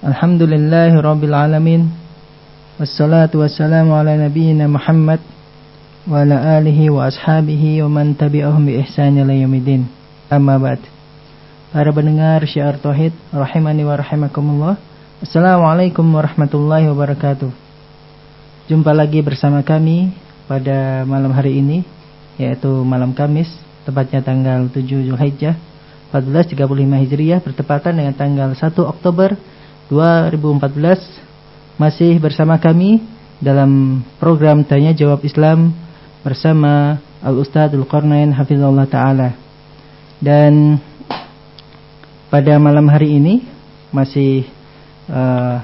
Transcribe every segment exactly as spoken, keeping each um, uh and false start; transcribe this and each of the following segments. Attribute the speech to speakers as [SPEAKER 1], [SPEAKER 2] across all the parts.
[SPEAKER 1] Alhamdulillahi Rabbil Alamin. Wassalatu wassalamu ala nabiyyina Muhammad wa ala alihi wa ashabihi wa man tabi'ahum bi ihsan ila yaumil. Amma ba'd. Para pendengar Syiar Tauhid rahimani wa rahimakumullah. Assalamualaikum warahmatullahi wabarakatuh. Jumpa lagi bersama kami pada malam hari ini, yaitu malam Kamis, tepatnya tanggal tujuh Zulhijjah empat belas tiga puluh lima Hijriah, bertepatan dengan tanggal satu Oktober dua ribu empat belas. Masih bersama kami dalam program Tanya Jawab Islam bersama Al-Ustadz Dzulqarnain hafizahullah ta'ala. Dan pada malam hari ini masih uh,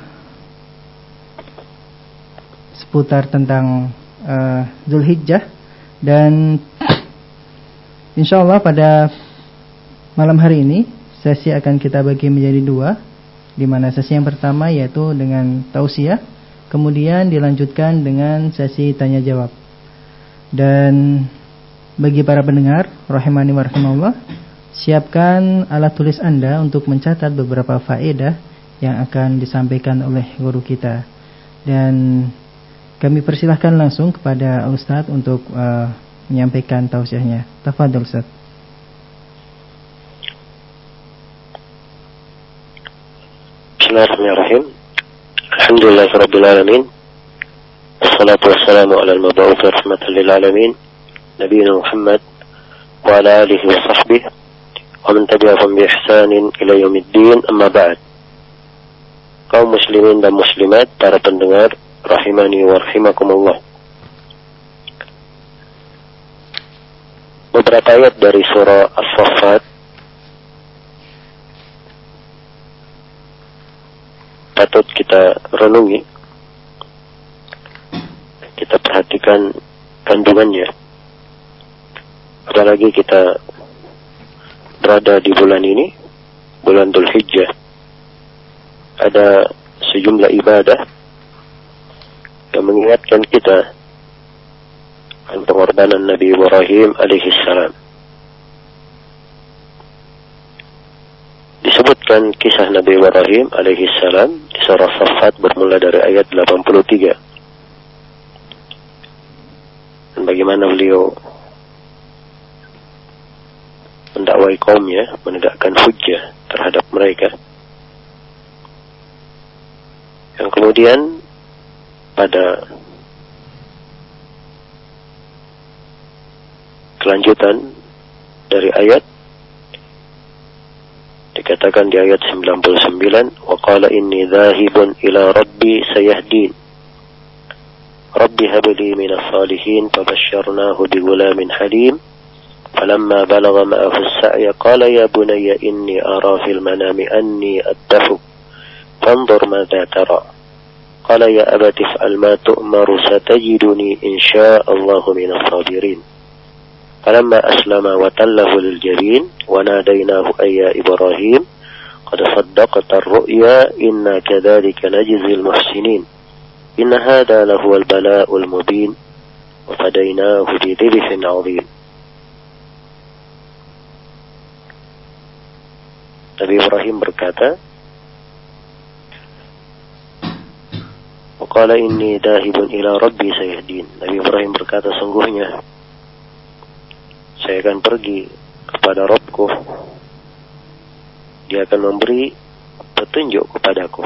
[SPEAKER 1] seputar tentang uh, Zulhijjah. Dan insyaallah pada malam hari ini sesi akan kita bagi menjadi dua, di mana sesi yang pertama yaitu dengan tausiah, kemudian dilanjutkan dengan sesi tanya jawab. Dan bagi para pendengar rahimani wa rahimakumullah, siapkan alat tulis Anda untuk mencatat beberapa faedah yang akan disampaikan oleh guru kita. Dan kami persilahkan langsung kepada Ustadz untuk uh, menyampaikan tausiahnya. Tafadhol Ustadz.
[SPEAKER 2] Bismillahirrahmanirrahim. Alhamdulillahirabbil alamin. Wassalatu wassalamu ala al-mab'uts rahmatan lil alamin, nabiyina Muhammad wa ala alihi wa sahbihi wa man tabi'ahum bi ihsanin ila yaumiddin. Amma ba'd. Kaum muslimin dan muslimat, para pendengar rahimani wa rahimakumullah. Beberapa ayat dari surah As-Saffat patut kita renungi, kita perhatikan kandungannya. Apalagi kita berada di bulan ini, bulan Dzulhijjah. Ada sejumlah ibadah yang mengingatkan kita akan pengorbanan Nabi Ibrahim alaihi salam. Disebutkan kisah Nabi Ibrahim alaihi salam di surah Saffat bermula dari ayat delapan puluh tiga. Dan bagaimana beliau mendakwai kaumnya, menegakkan hujjah terhadap mereka. Yang kemudian pada kelanjutan dari ayat dikatakan di ayat sembilan puluh sembilan, wa qala inni dhahibun ila rabbi sayahdin rabbi habli minas salihin fabasyarnahu bighulamin halim falamma balagha ma'ahu as-sa'ya qala ya bunayya inni ara fil manami anni adhafuk fanzur madza tara qala ya abati if'al ma tu'maru satajiduni insya'allahu minas sabirin. فلما أسلم وتله للجبين وناديناه أي يا إبراهيم قد صدقت الرؤيا إنا كذلك نجزي المحسنين إن هذا لهو البلاء المبين وفديناه بذبح عظيم. Nabi Ibrahim berkata, وقال إني ذاهب إلى ربي سيهدين. Nabi Ibrahim berkata, sungguhnya saya akan pergi kepada Rabbku, dia akan memberi petunjuk kepadaku.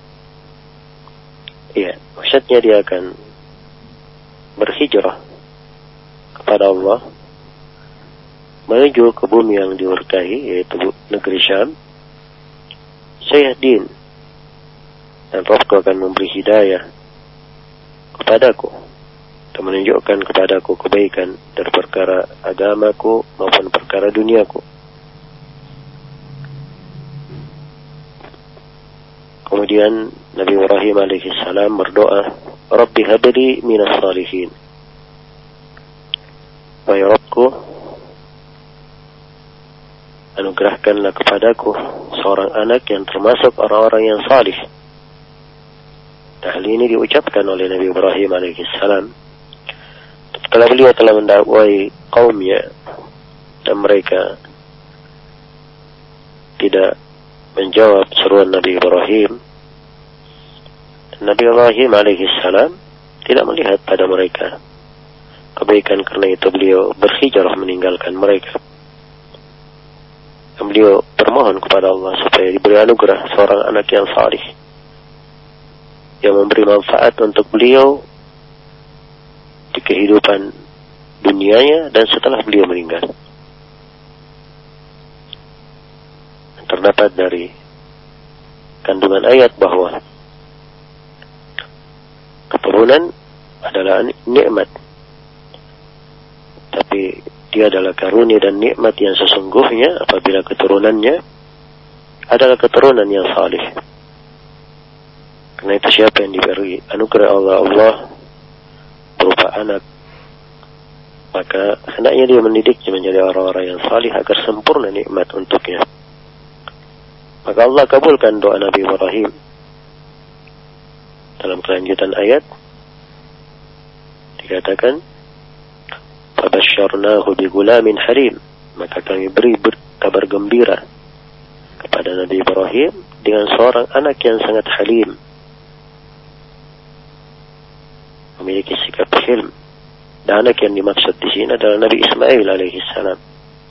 [SPEAKER 2] Iya, maksudnya dia akan berhijrah kepada Allah menuju ke bumi yang diberkahi, yaitu negeri Syam. Sayahdin, dan Rabbku akan memberi hidayah kepadaku, menunjukkan kepadaku kebaikan dari perkara agamaku maupun perkara duniaku. Kemudian Nabi Ibrahim alaihi salam berdoa, Rabbi habli minas salihin. Wahai Rabbku, anugerahkanlah kepadaku seorang anak yang termasuk orang-orang yang salih. Hal ini diucapkan oleh Nabi Ibrahim alaihi salam setelah beliau telah mendakwai kaumnya dan mereka tidak menjawab seruan Nabi Ibrahim, Nabi Ibrahim alaihissalam tidak melihat pada mereka kebaikan, karena itu beliau berhijrah meninggalkan mereka. Dan beliau bermohon kepada Allah supaya diberi anugerah seorang anak yang salih, yang memberi manfaat untuk beliau di kehidupan dunianya dan setelah beliau meninggal. Terdapat dari kandungan ayat bahwa keturunan adalah nikmat, tapi dia adalah karunia dan nikmat yang sesungguhnya apabila keturunannya adalah keturunan yang salih. Karena itu siapa yang diberi anugerah Allah Allah berupa anak, maka hendaknya dia mendidiknya menjadi orang-orang yang salih agar sempurna nikmat untuknya. Maka Allah kabulkan doa Nabi Ibrahim. Dalam kelanjutan ayat dikatakan, "Fabasyarnahu bigulamin halim." Maka kami beri kabar gembira kepada Nabi Ibrahim dengan seorang anak yang sangat halim, memiliki sikap hilm. Dan anak yang dimaksud di sini adalah Nabi Ismail alaihissalam.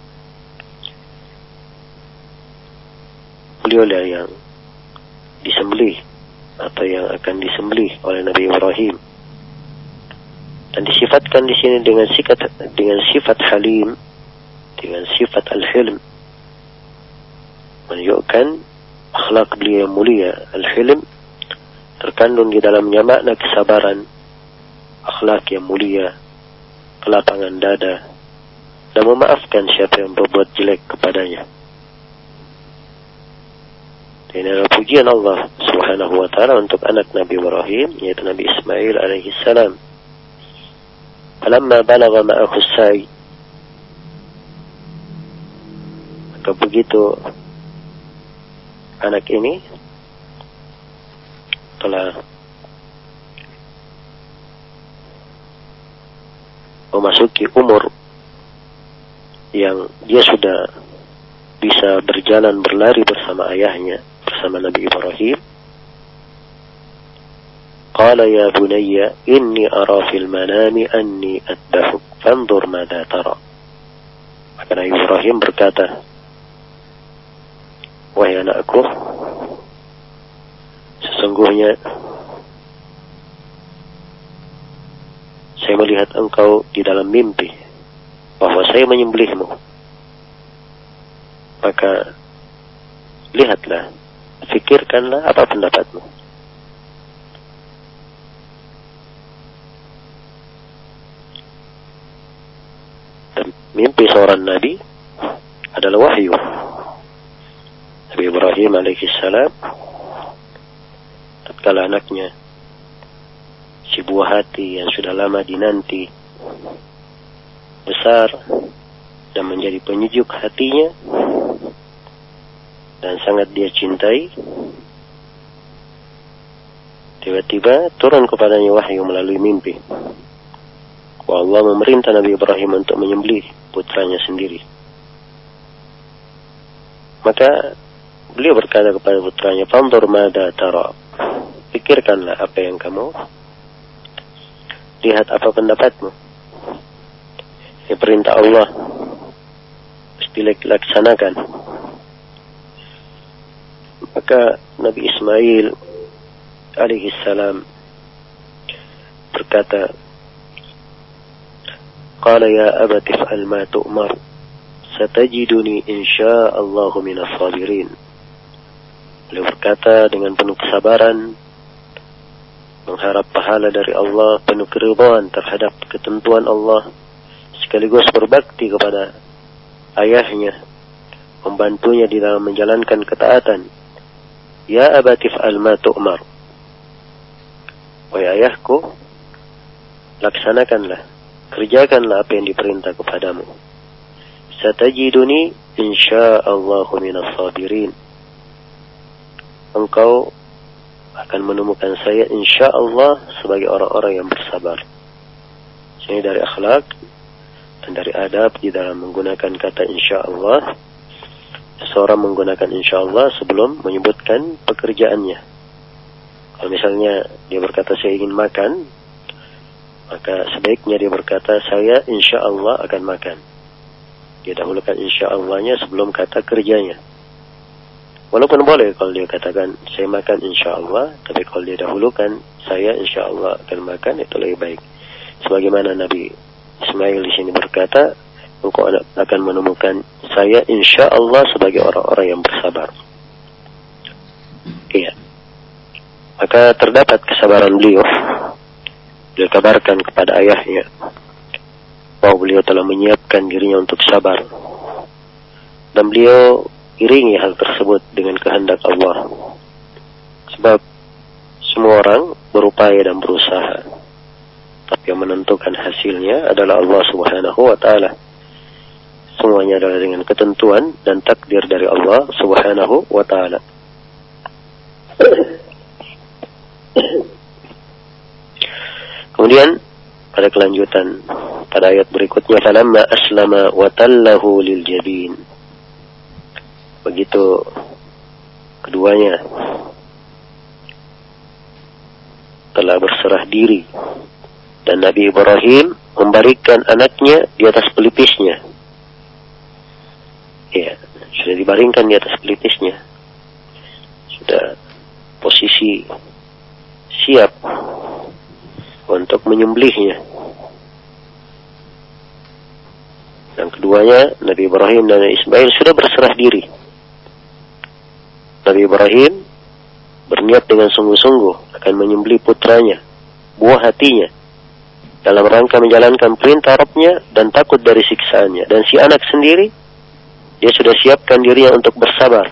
[SPEAKER 2] Beliau lah yang disembelih atau yang akan disembelih oleh Nabi Ibrahim, dan disifatkan di sini dengan sifat dengan sifat halim, dengan sifat al-hilm, menunjukkan akhlak beliau yang mulia. Al-hilm terkandung di dalamnya makna kesabaran, akhlak yang mulia, kelapangan dada, dan memaafkan siapa yang berbuat jelek kepadanya. Ini adalah pujian Allah subhanahu wa ta'ala untuk anak Nabi Ibrahim, yaitu Nabi Ismail alaihi salam. Falamma balagha ma'ahu as-sa'i, maka begitu anak ini telah memasuki umur yang dia sudah bisa berjalan berlari bersama ayahnya, bersama Nabi Ibrahim. Qala ya bunayya inni ara fil manami anni adbahuk fanzur madza tara. Maka Nabi Ibrahim berkata, wahai anakku, sesungguhnya saya melihat engkau di dalam mimpi bahwa saya menyembelihmu. Maka lihatlah, fikirkanlah apa pendapatmu. Dan mimpi seorang nabi adalah wahyu. Nabi Ibrahim alaihissalam tatkala anaknya, si buah hati yang sudah lama dinanti, besar dan menjadi penyejuk hatinya dan sangat dia cintai, tiba-tiba turun kepadanya wahyu melalui mimpi bahwa Allah memerintah Nabi Ibrahim untuk menyembelih putranya sendiri. Maka beliau berkata kepada putranya, "Fanzur madza tara." Pikirkanlah apa yang kamu lihat, apa pendapatmu. Ini perintah Allah, mesti dilaksanakan. Maka Nabi Ismail alaihissalam berkata, "Qala ya abati fa'al ma tu'mar, satajiduni insya'allahu minas sabirin." Beliau berkata dengan penuh kesabaran, mengharap pahala dari Allah, penuh keridhaan terhadap ketentuan Allah, sekaligus berbakti kepada ayahnya, membantunya di dalam menjalankan ketaatan. Ya abati fa'al ma tu'mar, wahai ayahku, laksanakanlah, kerjakanlah apa yang diperintah kepadamu. Satajiduni insya'allahu minas sabirin. Engkau akan menemukan saya insya'allah sebagai orang-orang yang bersabar. Ini dari akhlak dan dari adab di dalam menggunakan kata insya'allah. Seseorang menggunakan insya'allah sebelum menyebutkan pekerjaannya. Kalau misalnya dia berkata saya ingin makan, maka sebaiknya dia berkata saya insya Allah akan makan. Dia dahulukan insya Allahnya sebelum kata kerjanya. Walaupun boleh kalau dia katakan saya makan insya Allah, tapi kalau dia dahulukan saya insya Allah akan makan, itu lebih baik. Sebagaimana Nabi Ismail di sini berkata, engkau akan menemukan saya insya Allah sebagai orang-orang yang bersabar. Iya. Maka terdapat kesabaran beliau. Beliau kabarkan kepada ayahnya bahwa beliau telah menyiapkan dirinya untuk sabar. Dan beliau iringi hal tersebut dengan kehendak Allah. Sebab semua orang berupaya dan berusaha, tapi yang menentukan hasilnya adalah Allah Subhanahu wa ta'ala. Semuanya adalah dengan ketentuan dan takdir dari Allah Subhanahu wa ta'ala. Kemudian pada kelanjutan pada ayat berikutnya, falamma aslama wa tallahu lil jabin. Begitu keduanya telah berserah diri dan Nabi Ibrahim membaringkan anaknya di atas pelipisnya. Ya, sudah dibaringkan di atas pelipisnya. Sudah posisi siap untuk menyembelihnya. Dan keduanya, Nabi Ibrahim dan Ismail, sudah berserah diri. Nabi Ibrahim berniat dengan sungguh-sungguh akan menyembelih putranya, buah hatinya, dalam rangka menjalankan perintah Rabbnya dan takut dari siksaannya. Dan si anak sendiri, dia sudah siapkan dirinya untuk bersabar.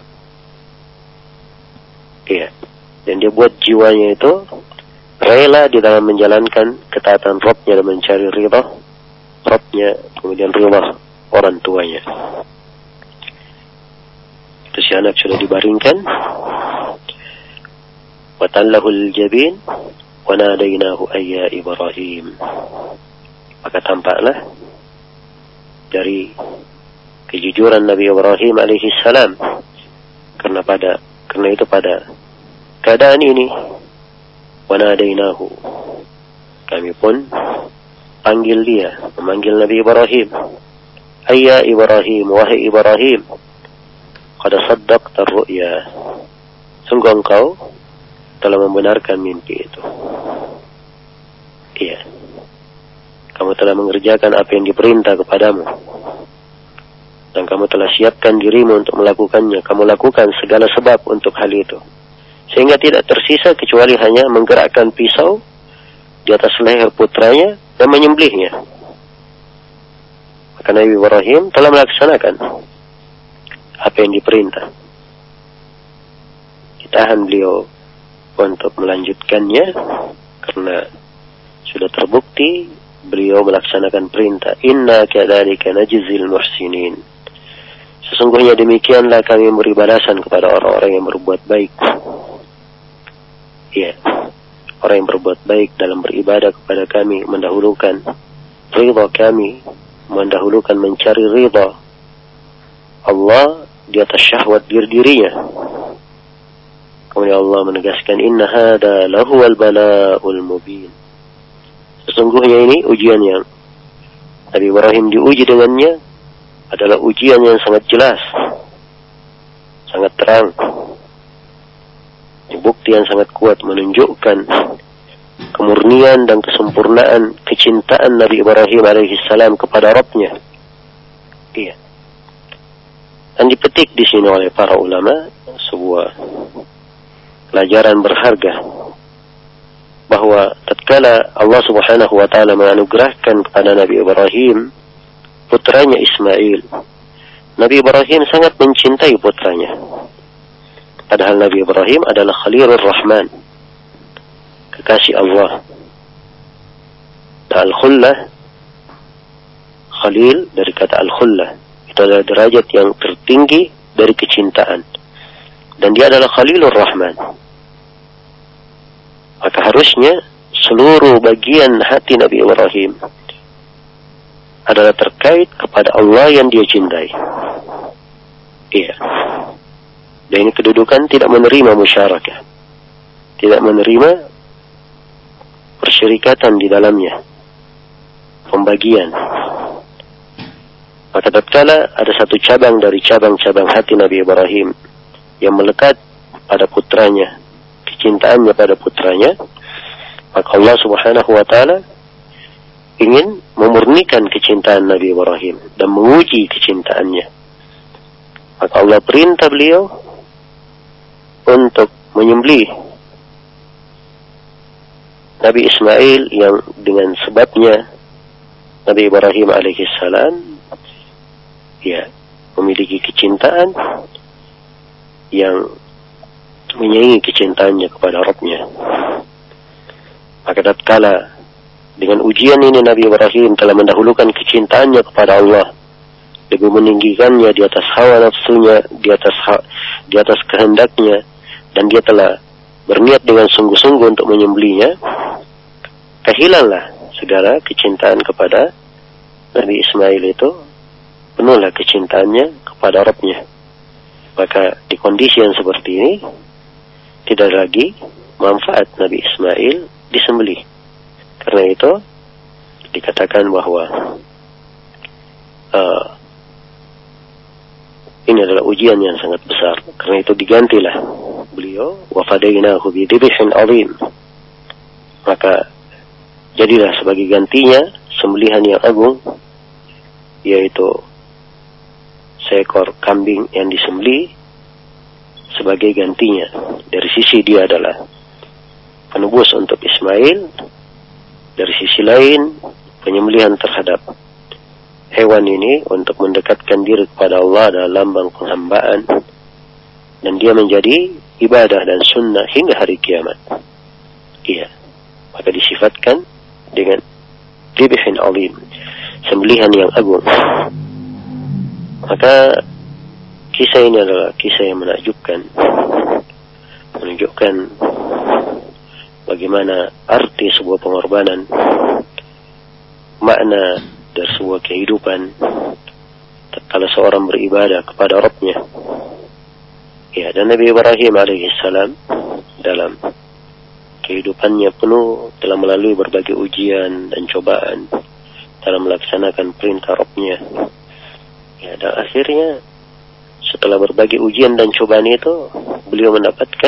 [SPEAKER 2] Iya. Dan dia buat jiwanya itu rela di dalam menjalankan ketaatan Rabbnya dan mencari ridha Rabbnya, kemudian ridha orang tuanya. Itu si anak sudah dibaringkan. Wa tallahul jabin wa nadainahu ayya Ibrahim. Maka tampaklah dari kejujuran Nabi Ibrahim alaihi salam, karena pada karena itu pada keadaan ini, wa nadainahu, kami pun panggil dia, memanggil Nabi Ibrahim, ayya Ibrahim, wahai Ibrahim, qad saddaqta ar-ru'ya, sungguh engkau telah membenarkan mimpi itu. Iya, kamu telah mengerjakan apa yang diperintah kepadamu, dan kamu telah siapkan dirimu untuk melakukannya. Kamu lakukan segala sebab untuk hal itu, sehingga tidak tersisa kecuali hanya menggerakkan pisau di atas leher putranya dan menyembelihnya. Maka Nabi Ibrahim telah melaksanakan apa yang diperintah. Ditahan beliau untuk melanjutkannya karena sudah terbukti beliau melaksanakan perintah. Inna kadzalika najzil muhsinin. Sesungguhnya demikianlah kami memberi balasan kepada orang-orang yang berbuat baik. Ya, orang yang berbuat baik dalam beribadah kepada kami, mendahulukan ridha kami, mendahulukan mencari ridha Allah di atas syahwat diri dirinya. Kemudian Allah menegaskan, inna hada lahuwal bala'ul mubin. Sesungguhnya ini ujian yang Nabi Ibrahim diuji dengannya adalah ujian yang sangat jelas, sangat terang. Bukti yang sangat kuat menunjukkan kemurnian dan kesempurnaan kecintaan Nabi Ibrahim alaihissalam kepada Rabbnya. Iya. Dan dipetik di sini oleh para ulama sebuah pelajaran berharga, bahwa tatkala Allah Subhanahu wa taala menganugerahkan kepada Nabi Ibrahim putranya Ismail, Nabi Ibrahim sangat mencintai putranya. Padahal Nabi Ibrahim adalah Khalilur Rahman, kekasih Allah. Al-Khullah, Khalil dari kata Al-Khullah, itu adalah derajat yang tertinggi dari kecintaan. Dan dia adalah Khalilur Rahman. Maka harusnya seluruh bagian hati Nabi Ibrahim adalah terkait kepada Allah yang dia cintai. Iya. Dan ini kedudukan tidak menerima musyarakah. tidak menerima persyirikatan di dalamnya, pembagian. Maka tatkala ada satu cabang dari cabang-cabang hati Nabi Ibrahim yang melekat pada putranya, kecintaannya pada putranya, maka Allah Subhanahu wa taala ingin memurnikan kecintaan Nabi Ibrahim dan menguji kecintaannya. Maka Allah perintah beliau untuk menyembelih Nabi Ismail yang dengan sebabnya Nabi Ibrahim alaihissalam ya memiliki kecintaan yang menyaingi kecintaannya kepada Rabbnya. Maka tatkala dengan ujian ini Nabi Ibrahim telah mendahulukan kecintaannya kepada Allah, lebih meninggikannya di atas hawa nafsunya, di atas ha, di atas kehendaknya, dan dia telah berniat dengan sungguh-sungguh untuk menyembelihnya, kehilanglah segala kecintaan kepada Nabi Ismail itu, penuhlah kecintaannya kepada Rabbnya. Maka di kondisi yang seperti ini tidak lagi manfaat Nabi Ismail disembelih. Karena itu dikatakan bahwa uh, ini adalah ujian yang sangat besar. Karena itu digantilah beliau wa fadainahu bi dzibhin 'adzim. Maka jadilah sebagai gantinya sembelihan yang agung, yaitu seekor kambing yang disembelih sebagai gantinya. Dari sisi dia adalah penebus untuk Ismail, dari sisi lain penyembelihan terhadap hewan ini untuk mendekatkan diri kepada Allah adalah lambang penghambaan, dan dia menjadi ibadah dan sunnah hingga hari kiamat. Iya, maka disifatkan dengan dzibhin 'adzim, sembelihan yang agung. Maka kisah ini adalah kisah yang menakjubkan, menunjukkan bagaimana arti sebuah pengorbanan, makna dari sebuah kehidupan tatkala seorang beribadah kepada Rabbnya. Ya, dan Nabi Ibrahim alaihissalam dalam kehidupannya penuh telah melalui berbagai ujian dan cobaan dalam melaksanakan perintah Rabbnya. Ya, dan akhirnya setelah berbagai ujian dan cobaan itu, beliau mendapatkan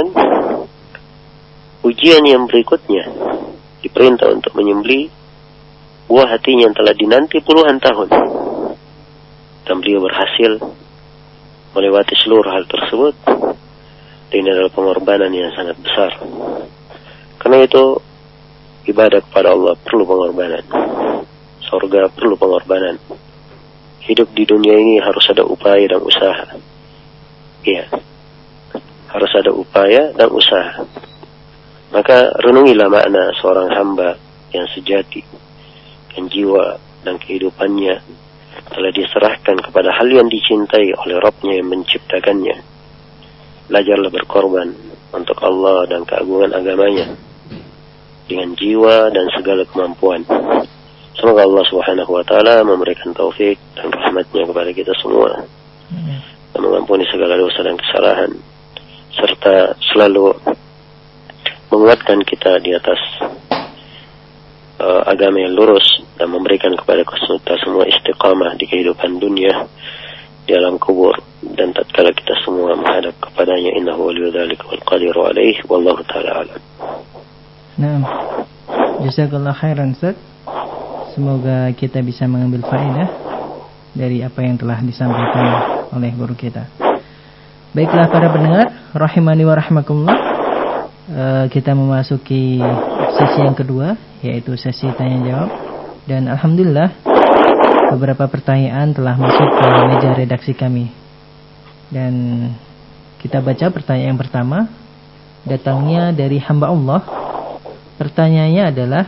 [SPEAKER 2] ujian yang berikutnya, diperintah untuk menyembelih buah hatinya yang telah dinanti puluhan tahun, dan beliau berhasil melewati seluruh hal tersebut. Dan ini adalah pengorbanan yang sangat besar. Karena itu ibadah kepada Allah perlu pengorbanan, surga perlu pengorbanan, hidup di dunia ini harus ada upaya dan usaha. Iya, harus ada upaya dan usaha. Maka renungilah makna seorang hamba yang sejati, yang jiwa dan kehidupannya telah diserahkan kepada hal yang dicintai oleh Rabbnya yang menciptakannya. Belajarlah berkorban untuk Allah dan keagungan agamanya dengan jiwa dan segala kemampuan. Semoga Allah Subhanahu wa taala memberikan taufik dan rahmatnya kepada kita semua, dan mengampuni segala dosa dan kesalahan, serta selalu menguatkan kita di atas uh, agama yang lurus, dan memberikan kepada kita semua istiqamah di kehidupan dunia, di alam kubur, dan tatkala kita semua menghadap kepadanya. Innahu waliyyu dzalika wal qadiru alaihi, wallahu taala alam.
[SPEAKER 1] Naam. Jazakallahu khairan, Ustaz. Semoga kita bisa mengambil faedah dari apa yang telah disampaikan oleh guru kita. Baiklah para pendengar, rahimani wa rahmakumullah. Uh, kita memasuki sesi yang kedua, yaitu sesi tanya jawab. Dan alhamdulillah beberapa pertanyaan telah masuk ke meja redaksi kami. Dan kita baca pertanyaan yang pertama, datangnya dari hamba Allah. Pertanyaannya adalah,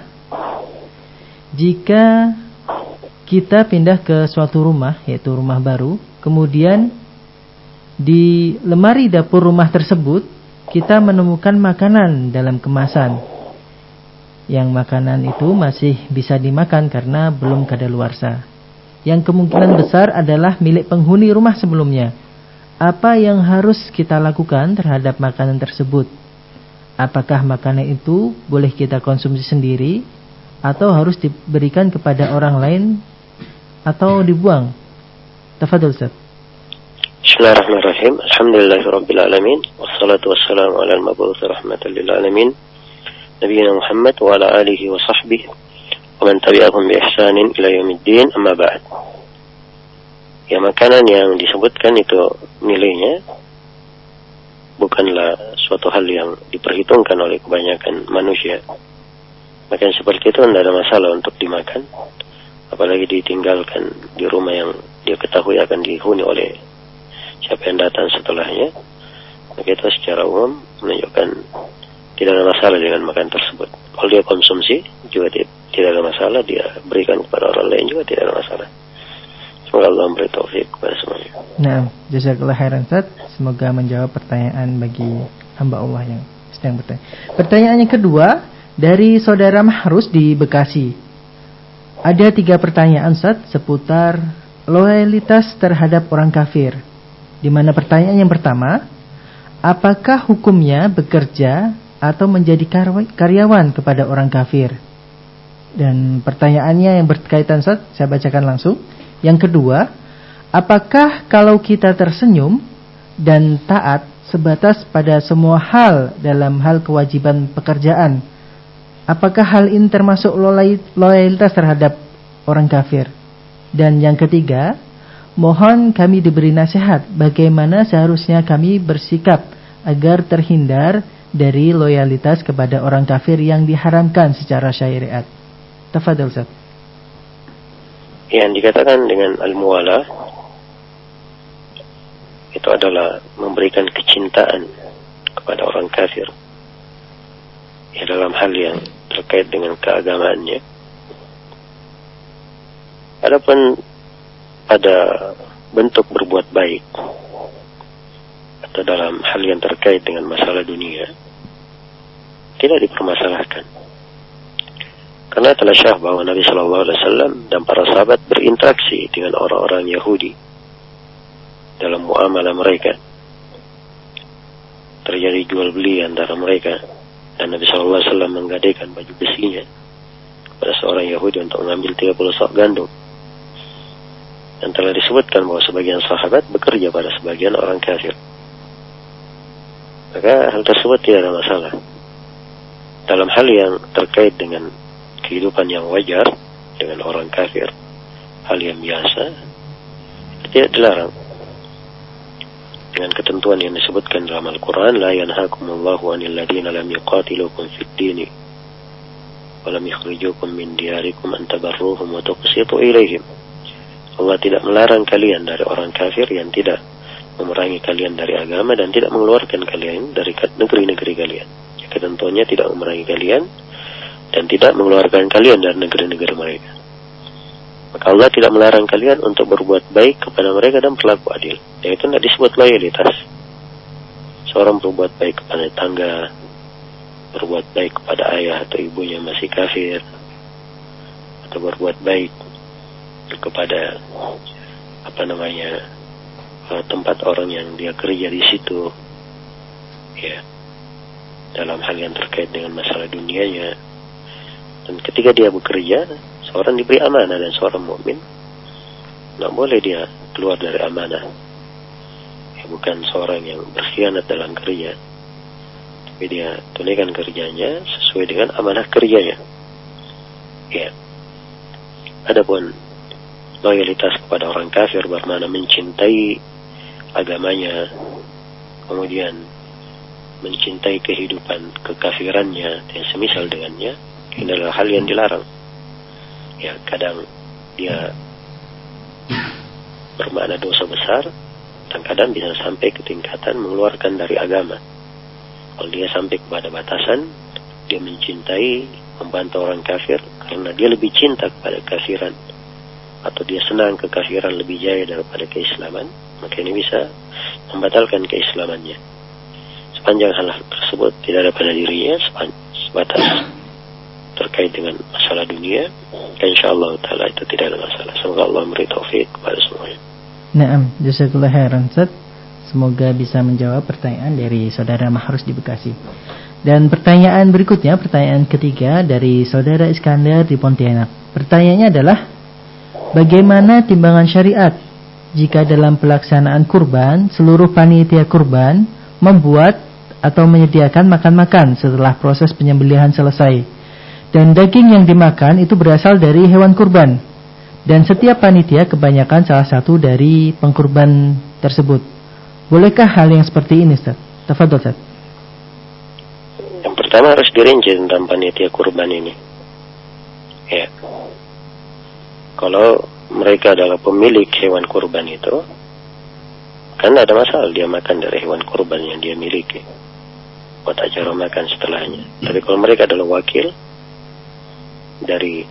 [SPEAKER 1] jika kita pindah ke suatu rumah, yaitu rumah baru, kemudian di lemari dapur rumah tersebut kita menemukan makanan dalam kemasan, yang makanan itu masih bisa dimakan karena belum kadaluarsa, yang kemungkinan besar adalah milik penghuni rumah sebelumnya. Apa yang harus kita lakukan terhadap makanan tersebut? apakah makanan itu boleh kita konsumsi sendiri atau harus diberikan kepada orang lain atau dibuang? Tafadhol Ustaz.
[SPEAKER 2] Bismillahirrahmanirrahim. Alhamdulillahirabbil alamin wassalatu wassalamu ala al-mab'uts rahmatan lil alamin nabiyina Muhammad wa ala alihi wa sahbihi wa man tabi'ahum bi ihsanin ila yaumiddin, amma ba'd. Ya, makanan yang disebutkan itu nilainya bukanlah suatu hal yang diperhitungkan oleh kebanyakan manusia. Makanan seperti itu tidak ada masalah untuk dimakan, apalagi ditinggalkan di rumah yang dia ketahui akan dihuni oleh siapa yang datang setelahnya. Maka itu secara umum menunjukkan tidak ada masalah dengan makanan tersebut. Kalau dia konsumsi juga tidak ada masalah, dia berikan kepada orang lain juga tidak ada masalah. Semoga Allah memberi taufik kepada semuanya.
[SPEAKER 1] Nah, jazakallahu khairan Ustaz. Semoga menjawab pertanyaan bagi hamba Allah yang sedang bertanya. Pertanyaan yang kedua dari saudara Mahrus di Bekasi. Ada tiga pertanyaan Ustaz seputar loyalitas terhadap orang kafir. Di mana pertanyaan yang pertama, apakah hukumnya bekerja atau menjadi karyawan kepada orang kafir? Dan pertanyaannya yang berkaitan Ustaz, saya bacakan langsung. Yang kedua, apakah kalau kita tersenyum dan taat sebatas pada semua hal dalam hal kewajiban pekerjaan, apakah hal ini termasuk loyalitas terhadap orang kafir? Dan yang ketiga, mohon kami diberi nasihat bagaimana seharusnya kami bersikap agar terhindar dari loyalitas kepada orang kafir yang diharamkan secara syariat. Tafadhol Ustaz.
[SPEAKER 2] Yang dikatakan dengan al-muwalah itu adalah memberikan kecintaan kepada orang kafir ya, dalam hal yang terkait dengan keagamaannya. Adapun pada bentuk berbuat baik atau dalam hal yang terkait dengan masalah dunia tidak dipermasalahkan, karena telah syah bahwa Nabi Shallallahu Alaihi Wasallam dan para sahabat berinteraksi dengan orang-orang Yahudi dalam muamalah mereka. Terjadi jual beli antara mereka, dan Nabi Shallallahu Alaihi Wasallam menggadaikan baju besinya kepada seorang Yahudi untuk mengambil tiga puluh sok gandum. Dan telah disebutkan bahwa sebagian sahabat bekerja pada sebagian orang kafir. Maka hal tersebut tidak ada masalah. Dalam hal yang terkait dengan kehidupan yang wajar dengan orang kafir, hal yang biasa, tidak dilarang. Dengan ketentuan yang disebutkan dalam Al-Quran, la yanhakumullahu anil ladina lam yuqatilukum fid dini wa lam yukhrijukum min diyarikum an tabarruhum wa tuqsitu ilaihim. Allah tidak melarang kalian dari orang kafir yang tidak memerangi kalian dari agama dan tidak mengeluarkan kalian dari negeri-negeri kalian. Ketentuannya tidak memerangi kalian dan tidak mengeluarkan kalian dari negeri-negeri mereka. Maka Allah tidak melarang kalian untuk berbuat baik kepada mereka dan berlaku adil. Dan itu tidak disebut loyalitas. Seorang berbuat baik kepada tangga, berbuat baik kepada ayah atau ibunya masih kafir, atau berbuat baik kepada apa namanya tempat orang yang dia kerja di situ, ya, dalam hal yang terkait dengan masalah dunianya. Dan ketika dia bekerja, seorang diberi amanah, dan seorang mukmin tidak boleh dia keluar dari amanah. Ya, bukan seorang yang berkhianat dalam kerja, tapi dia tunaikan kerjanya sesuai dengan amanah kerjanya. Ya. Adapun loyalitas kepada orang kafir bermakna mencintai agamanya, kemudian mencintai kehidupan kekafirannya dan semisal dengannya, ini adalah hal yang dilarang. Ya, kadang dia bermakna dosa besar, dan kadang bisa sampai ke tingkatan mengeluarkan dari agama. Kalau dia sampai kepada batasan, dia mencintai, membantu orang kafir karena dia lebih cinta kepada kafiran, atau dia senang kekafiran lebih jaya daripada keislaman, maka ini bisa membatalkan keislamannya. Sepanjang hal tersebut tidak ada pada dirinya sebatas terkait dengan masalah dunia, insyaallah taala itu tidak ada masalah. Semoga Allah memberi taufik kepada semuanya.
[SPEAKER 1] Naam, jazakallahu khairan Ustaz. Semoga bisa menjawab pertanyaan dari saudara Mahrus di Bekasi. Dan pertanyaan berikutnya, pertanyaan ketiga dari saudara Iskandar di Pontianak. Pertanyaannya adalah, bagaimana timbangan syariat jika dalam pelaksanaan kurban seluruh panitia kurban membuat atau menyediakan makan-makan setelah proses penyembelihan selesai, dan daging yang dimakan itu berasal dari hewan kurban, dan setiap panitia kebanyakan salah satu dari pengkurban tersebut. Bolehkah hal yang seperti ini, Ustaz? Tafadhol, Ustaz.
[SPEAKER 2] Yang pertama harus dirinci tentang panitia kurban ini. Ya. Kalau mereka adalah pemilik hewan kurban itu, kan ada masalah dia makan dari hewan kurban yang dia miliki buat acara makan setelahnya. Tapi kalau mereka adalah wakil dari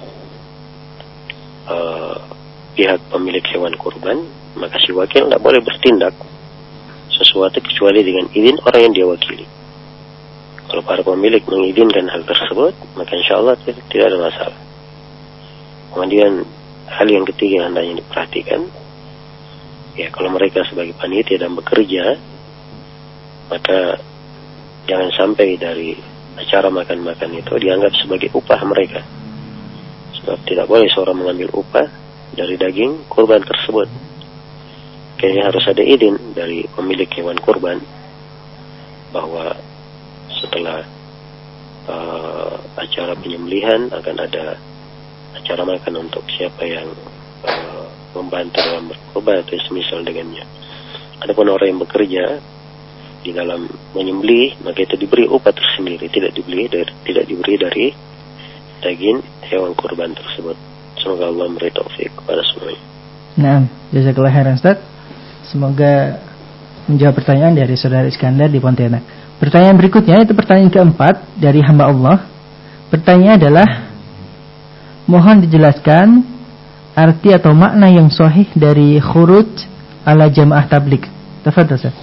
[SPEAKER 2] uh, pihak pemilik hewan kurban, maka si wakil tidak boleh bertindak sesuatu kecuali dengan izin orang yang dia wakili. Kalau para pemilik mengizinkan hal tersebut, maka insya Allah tidak, tidak ada masalah. Kemudian hal yang ketiga yang hendaknya diperhatikan, ya kalau mereka sebagai panitia dan bekerja, maka jangan sampai dari acara makan-makan itu dianggap sebagai upah mereka. Sebab tidak boleh seorang mengambil upah dari daging kurban tersebut. Kayaknya harus ada izin dari pemilik hewan kurban bahwa setelah uh, acara penyembelihan akan ada acara makan untuk siapa yang uh, membantu dalam berkorban atau semisal dengannya. Adapun orang yang bekerja di dalam menyembelih, maka itu diberi upah tersendiri, tidak dibeli dari, tidak diberi dari daging hewan kurban tersebut. Semoga Allah memberi taufik kepada semuanya.
[SPEAKER 1] Nah, jazakallah khairan, Ustaz. Semoga menjawab pertanyaan dari saudara Iskandar di Pontianak. Pertanyaan berikutnya itu pertanyaan keempat dari hamba Allah. Pertanyaan adalah, mohon dijelaskan arti atau makna yang sahih dari khuruj ala jamaah tabligh. Tafadhol, Ustaz.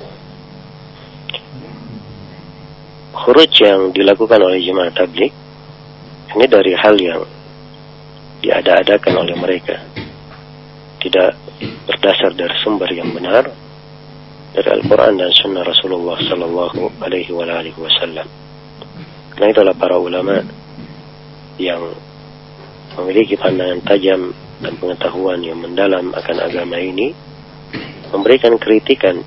[SPEAKER 2] Khuruj yang dilakukan oleh jamaah tabligh ini dari hal yang diada-adakan oleh mereka, tidak berdasar dari sumber yang benar dari Al-Quran dan Sunnah Rasulullah Sallallahu Alaihi Wasallam. Karena itulah para ulama yang memiliki pandangan tajam dan pengetahuan yang mendalam akan agama ini memberikan kritikan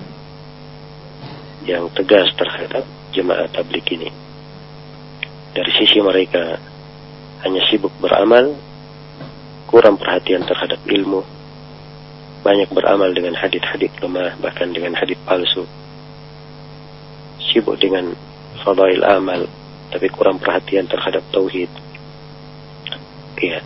[SPEAKER 2] yang tegas terhadap jemaah tabligh ini. Dari sisi mereka hanya sibuk beramal, kurang perhatian terhadap ilmu, banyak beramal dengan hadits-hadits lemah, bahkan dengan hadits palsu, sibuk dengan fadail amal, tapi kurang perhatian terhadap tauhid. Ya.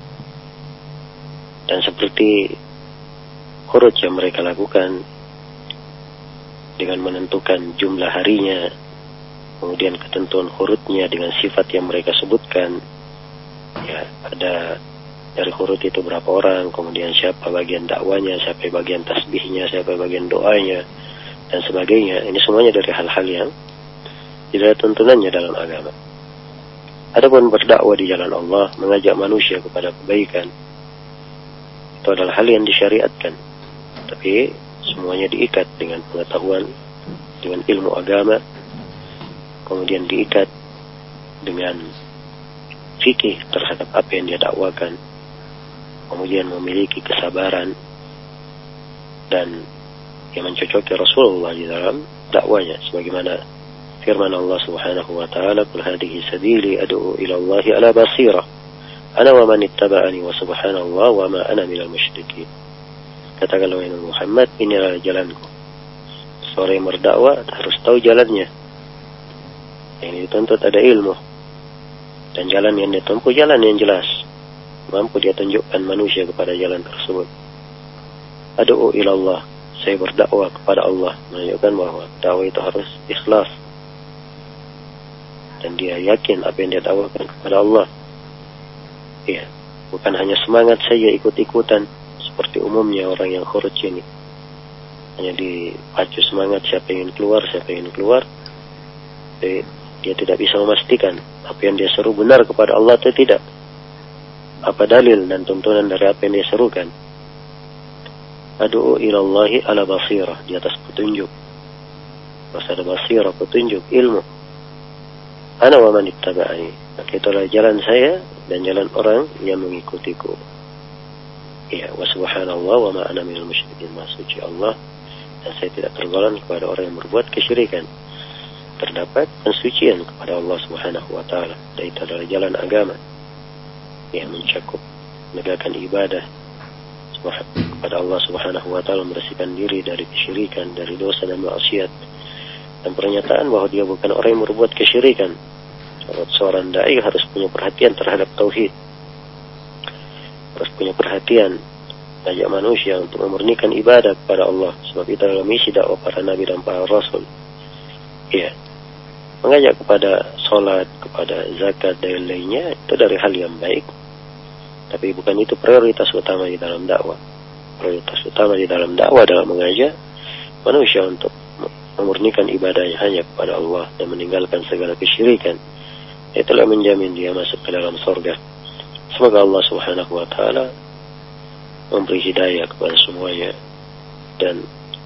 [SPEAKER 2] Dan seperti khuruj yang mereka lakukan dengan menentukan jumlah harinya, kemudian ketentuan khurujnya dengan sifat yang mereka sebutkan, ya, ada dari khurud itu berapa orang, kemudian siapa bagian dakwanya, siapa bagian tasbihnya, siapa bagian doanya, dan sebagainya. Ini semuanya dari hal-hal yang tidak ada tuntunannya dalam agama. Adapun berdakwah di jalan Allah, mengajak manusia kepada kebaikan, itu adalah hal yang disyariatkan. Tapi semuanya diikat dengan pengetahuan, dengan ilmu agama, kemudian diikat dengan fikih terhadap apa yang dia dakwakan, kemudian memiliki kesabaran dan yang mencocoki Rasulullah di dalam dakwanya, sebagaimana firman Allah Subhanahu wa taala, "Qul hadhihi sabili ad'u ila Allah ala basirah ana wa man ittaba'ani wa subhanallah wa ma ana minal musyrikin." Katakanlah wahai Muhammad, inilah jalanku. Seorang yang berdakwah harus tahu jalannya. Yang dituntut ada ilmu, dan jalan yang ditempuh jalan yang jelas, mampu dia tunjukkan manusia kepada jalan tersebut. Ad'u ila Allah, saya berdakwah kepada Allah, menunjukkan bahwa dakwah itu harus ikhlas, dan dia yakin apa yang dia dakwakan kepada Allah. Ya, bukan hanya semangat saja ikut-ikutan seperti umumnya orang yang khuruj ini, hanya dipacu semangat siapa yang ingin keluar, siapa yang ingin keluar. Jadi, dia tidak bisa memastikan apa yang dia seru benar kepada Allah atau tidak. Apa dalil dan tuntunan dari apa yang dia serukan. Ad'u ilallahi ala basirah, di atas petunjuk. Masa ada basirah, petunjuk, ilmu. ana wa man ittaba'ani, maka itulah jalan saya dan jalan orang yang mengikutiku. Ya, wa subhanallah wa ma ana minal musyrikin, maha suci Allah dan saya tidak tergolong kepada orang yang berbuat kesyirikan. Terdapat pensucian kepada Allah Subhanahu wa taala, dan itu adalah jalan agama yang mencakup menegakkan ibadah kepada Allah Subhanahu wa taala, membersihkan diri dari kesyirikan, dari dosa dan maksiat, dan pernyataan bahwa dia bukan orang yang berbuat kesyirikan. Seorang dai harus punya perhatian terhadap tauhid, harus punya perhatian mengajak manusia untuk memurnikan ibadah kepada Allah, sebab itu adalah misi dakwah para nabi dan para rasul. Ya, mengajak kepada salat, kepada zakat dan lainnya, itu dari hal yang baik, tapi bukan itu prioritas utama di dalam dakwah. Prioritas utama di dalam dakwah adalah mengajak manusia untuk memurnikan ibadahnya hanya kepada Allah dan meninggalkan segala kesyirikan. Itulah menjamin dia masuk ke dalam surga. Semoga Allah Subhanahu wa taala memberi hidayah kepada semuanya dan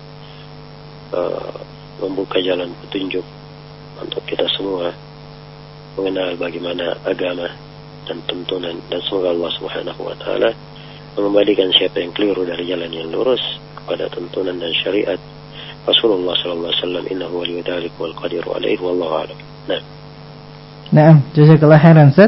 [SPEAKER 2] uh, membuka jalan petunjuk untuk kita semua mengenal bagaimana agama dan tuntunan, dan semoga Allah Subhanahu wa taala mengembalikan siapa yang keliru dari jalan yang lurus kepada tuntunan dan syariat Rasulullah sallallahu alaihi wasallam. Innahu waliyyu dzalik wal qadiru alaihi wallahu a'lam. Nah.
[SPEAKER 1] Nah, jazakallahu khairan Ustaz.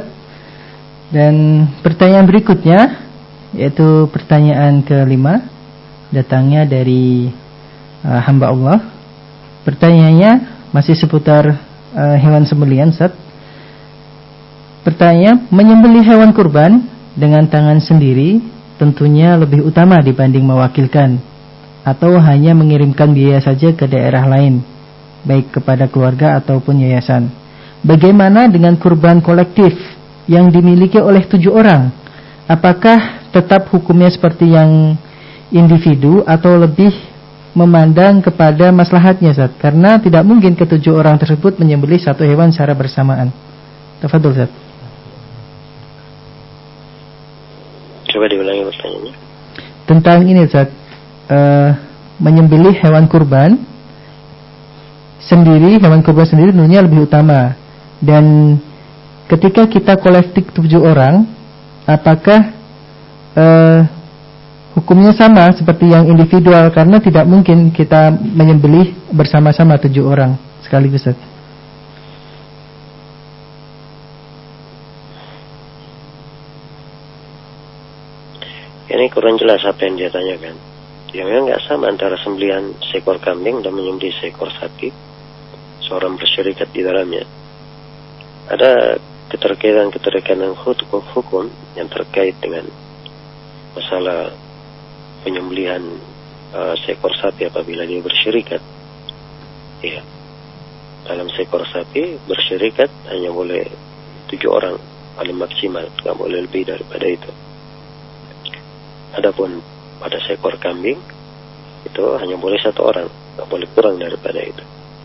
[SPEAKER 1] Dan pertanyaan berikutnya yaitu pertanyaan kelima, datangnya dari uh, hamba Allah. Pertanyaannya masih seputar uh, hewan sembelihan Ustaz. Pertanyaan, menyembelih hewan kurban dengan tangan sendiri tentunya lebih utama dibanding mewakilkan atau hanya mengirimkan biaya saja ke daerah lain, baik kepada keluarga ataupun yayasan. Bagaimana dengan kurban kolektif yang dimiliki oleh tujuh orang? Apakah tetap hukumnya seperti yang individu atau lebih memandang kepada maslahatnya Ustaz? Karena tidak mungkin ketujuh orang tersebut menyembelih satu hewan secara bersamaan. Tafadhol Ustaz.
[SPEAKER 2] Coba diulangi pertanyaannya.
[SPEAKER 1] Tentang ini Ustaz, uh, menyembelih hewan kurban sendiri, hewan kurban sendiri tentunya lebih utama. Dan ketika kita kolektif tujuh orang, apakah uh, hukumnya sama seperti yang individual? Karena tidak mungkin kita menyembelih bersama-sama tujuh orang sekaligus Ustaz.
[SPEAKER 2] Ini kurang jelas apa yang dia tanyakan. Ya memang nggak sama antara sembelihan seekor kambing dan menyembelih seekor sapi. Seorang bersyirikat di dalamnya. Ada keterkaitan-keterkaitan hukum yang terkait dengan masalah penyembelihan uh, seekor sapi apabila dia bersyirikat. Ya, dalam seekor sapi bersyirikat hanya boleh tujuh orang paling maksimal, nggak boleh lebih daripada itu. Adapun pada seekor kambing itu hanya boleh satu orang, nggak boleh kurang daripada itu.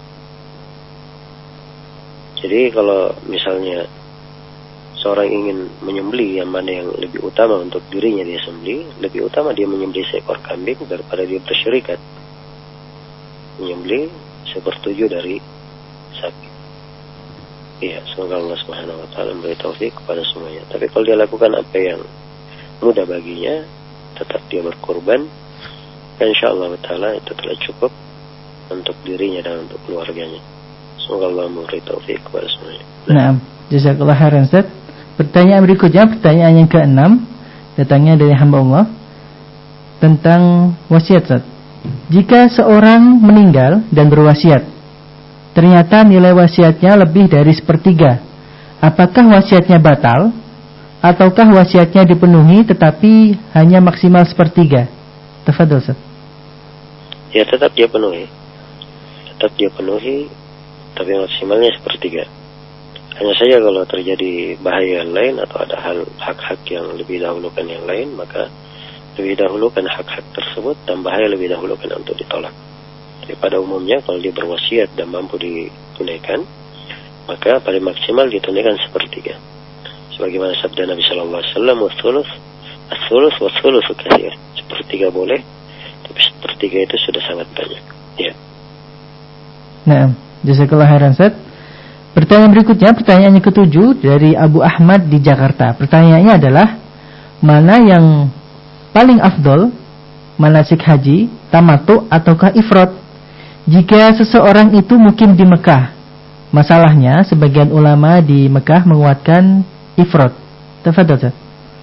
[SPEAKER 2] Jadi kalau misalnya seorang ingin menyembelih yang mana yang lebih utama untuk dirinya dia sembelih, lebih utama dia menyembelih seekor kambing daripada dia bersyirikat menyembelih sepertujuh dari sapi. Iya, semoga Allah Subhanahu wa taala memberi taufik kepada semuanya. Tapi kalau dia lakukan apa yang mudah baginya, tetap dia berkorban, insyaallah taala itu telah cukup untuk dirinya dan untuk keluarganya. Semoga Allah memberi taufik kepada semuanya.
[SPEAKER 1] Nah, jazakallahu khairan Ustaz. Pertanyaan berikutnya, pertanyaan yang keenam, datangnya dari hamba Allah tentang wasiat Ustaz. Jika seorang meninggal dan berwasiat, ternyata nilai wasiatnya lebih dari sepertiga, apakah wasiatnya batal ataukah wasiatnya dipenuhi tetapi hanya maksimal sepertiga? Tafadhol Ustaz.
[SPEAKER 2] Ya, tetap dia penuhi. Tetap dia penuhi, tapi maksimalnya sepertiga. Hanya saja kalau terjadi bahaya yang lain atau ada hal hak-hak yang lebih dahulukan yang lain, maka lebih dahulukan hak-hak tersebut dan bahaya lebih dahulukan untuk ditolak. Tapi pada umumnya kalau dia berwasiat dan mampu ditunaikan, maka paling maksimal ditunaikan sepertiga. Sebagaimana sabda Nabi sallallahu alaihi wasallam, "Wasulus, as-sulus was-sulusu katsir." Sepertiga boleh, tapi sepertiga itu sudah sangat banyak. Ya.
[SPEAKER 1] Nah, jazakallahu khairan Ustaz. Pertanyaan berikutnya, pertanyaan yang ketujuh dari Abu Ahmad di Jakarta. Pertanyaannya adalah, mana yang paling afdol, manasik haji, tamattu ataukah ifrad? Jika seseorang itu mukim di Mekah, masalahnya sebagian ulama di Mekah menguatkan ifrad. Tafadhal, Ustaz.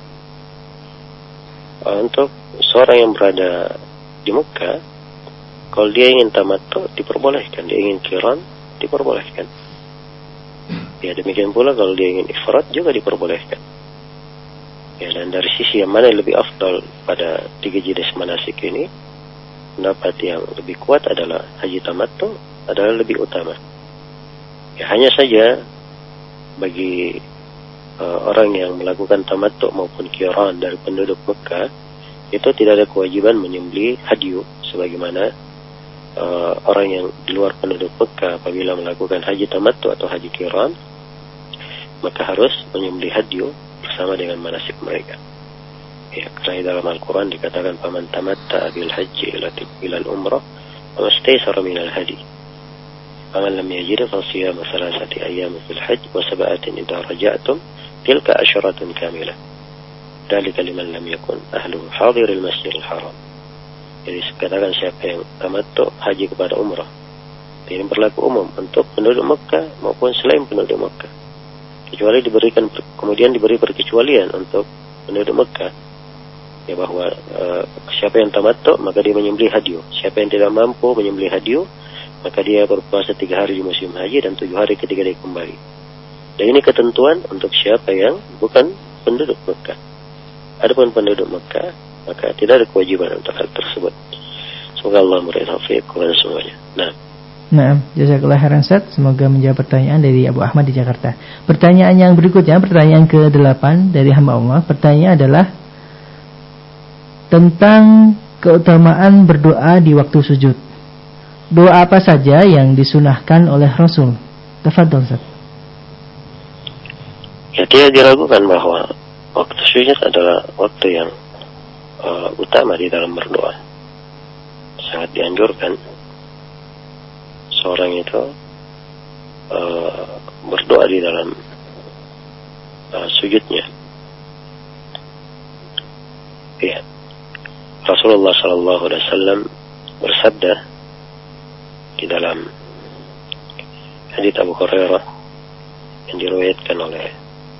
[SPEAKER 2] Untuk seorang yang berada di Mekah, kalau dia ingin tamattu diperbolehkan, dia ingin qiran diperbolehkan. Ya, demikian pula kalau dia ingin ifrad juga diperbolehkan. Ya, dan dari sisi yang mana yang lebih afdal pada tiga jenis manasik ini, pendapat yang lebih kuat adalah haji tamattu adalah lebih utama. Ya, hanya saja bagi uh, orang yang melakukan tamattu maupun qiran dari penduduk Mekah, itu tidak ada kewajiban menyembelih hadyu sebagaimana uh, orang yang di luar penduduk Mekah apabila melakukan haji tamattu atau haji qiran, maka harus menyembelih hadyu bersama dengan manasik mereka. Ya, karena dalam Al-Quran dikatakan faman tamatta'a bil haji ila ila al-umrah wa mastaysara min al-hadi. Faman lam yajid fa siyamu thalathati ayyamin fil hajj wa sab'atin idza raja'tum tilka asharatun kamilah. Dzalika liman lam yakun ahluhu hadiril masjidil haram. Jadi dikatakan siapa yang tamattu haji kepada umrah. Ini berlaku umum untuk penduduk Mekah maupun selain penduduk Mekah. Kecuali diberikan kemudian diberi perkecualian untuk penduduk Mekah, ya bahwa uh, siapa yang tamattu maka dia menyembelih hadyu, siapa yang tidak mampu menyembelih hadyu maka dia berpuasa tiga hari di musim haji dan tujuh hari ketika dia kembali. Dan ini ketentuan untuk siapa yang bukan penduduk Mekah. Adapun penduduk Mekah maka tidak ada kewajiban untuk hal tersebut. Semoga Allah memberi taufik kepada semuanya. Nah.
[SPEAKER 1] Nah, jazakallah khairan Ustaz. Semoga menjawab pertanyaan dari Abu Ahmad di Jakarta. Pertanyaan yang berikutnya, pertanyaan ke delapan dari hamba Allah. Pertanyaan adalah tentang keutamaan berdoa di waktu sujud. Doa apa saja yang disunahkan oleh Rasul? Tafadhol Ustaz.
[SPEAKER 2] Ya, tidak diragukan bahwa waktu sujud adalah waktu yang uh, utama di dalam berdoa. Sangat dianjurkan seorang itu uh, berdoa di dalam uh, sujudnya. Ya, Rasulullah Sallallahu Alaihi Wasallam bersabda di dalam hadits Abu Hurairah yang diriwayatkan oleh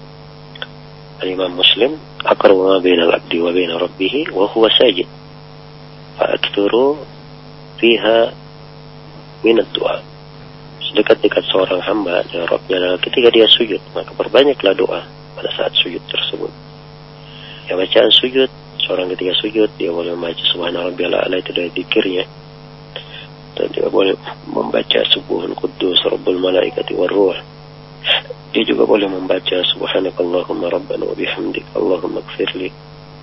[SPEAKER 2] Imam Muslim, "Aqrabu ma bainal abdi wa bain rabbih wa huwa sajid, fa aktsuru fiha minat doa." Sedekat-dekat seorang hamba dengan Rabbnya adalah ketika dia sujud, maka perbanyaklah doa pada saat sujud tersebut. Ya, bacaan sujud, seorang ketika sujud dia boleh membaca Subhana Rabbiyal A'la, itu dari zikirnya, dan dia boleh membaca Subuhun Quddus Rabbul Malaikati war Ruh. Dia juga boleh membaca Subhanakallahumma Rabbana wa bihamdik Allahumma ighfirli.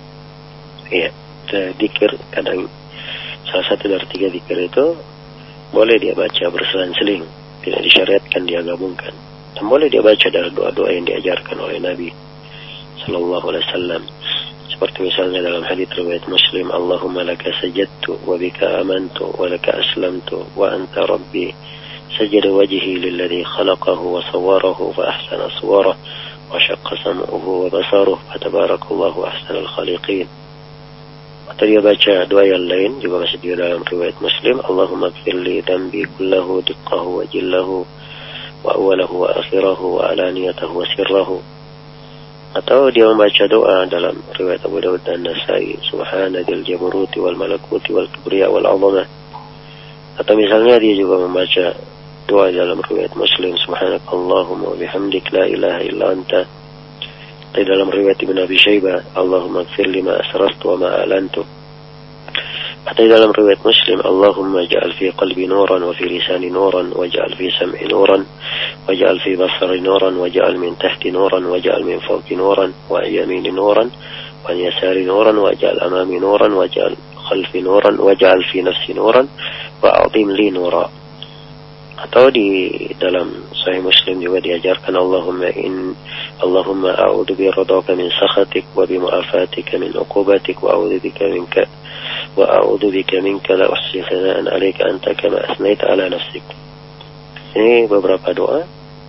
[SPEAKER 2] Ya, zikir kadang salah satu dari tiga zikir itu boleh dia baca berselang-seling, tidak disyariatkan dia gabungkan. Dan boleh dia baca dari doa-doa yang diajarkan oleh Nabi Sallallahu Alaihi Wasallam. Seperti misalnya dalam hadits riwayat Muslim, Allahumma laka sajadtu wa bika amantu wa laka aslamtu wa anta rabbi sajada wajhi lilladhi khalaqahu wa sawwarahu fa ahsana suwarahu wa syaqqa sam'uhu wa basaruhu fa tabarakallahu ahsanal khaliqin. Atau dia baca doa yang lain juga masih di dalam riwayat Muslim, Allahumma ighfirli dhanbi kullahu diqqahu wa jillahu wa awalahu wa akhirahu wa alaniyatahu wa sirrahu. Atau dia membaca doa dalam riwayat Abu Dawud dan Nasai, Subhana dzil jabaruti wal malakuti wal kibriya wal 'azamah. Atau misalnya dia juga membaca doa dalam riwayat Muslim, Subhanakallahumma wa bihamdik la ilaha illa anta. Di dalam riwayat Ibn Abi Shaybah, Allahumma ighfir lima asrartu wa ma a'lantu. Atau di dalam riwayat Muslim, Allahumma ja'al fi qalbi nuran wa fi lisani nuran wa ja'al fi sam'i nuran wa ja'al fi basari nuran wa ja'al min tahti nuran wa ja'al min fawqi nuran wa yamini nuran wa yasari nuran wa ja'al amami nuran wa ja'al khalfi nuran wa ja'al fi nafsi nuran wa a'zim li nuran. Atau di dalam Sahih Muslim juga diajarkan Allahumma in Allahumma a'udzu bi ridhaka min sakhatik wa bi mu'afatika min 'uqubatik wa a'udzu bika minka wa a'udzu bika minka la uhsi thana'an 'alaika anta kama asnaita 'ala nafsik. Ini beberapa doa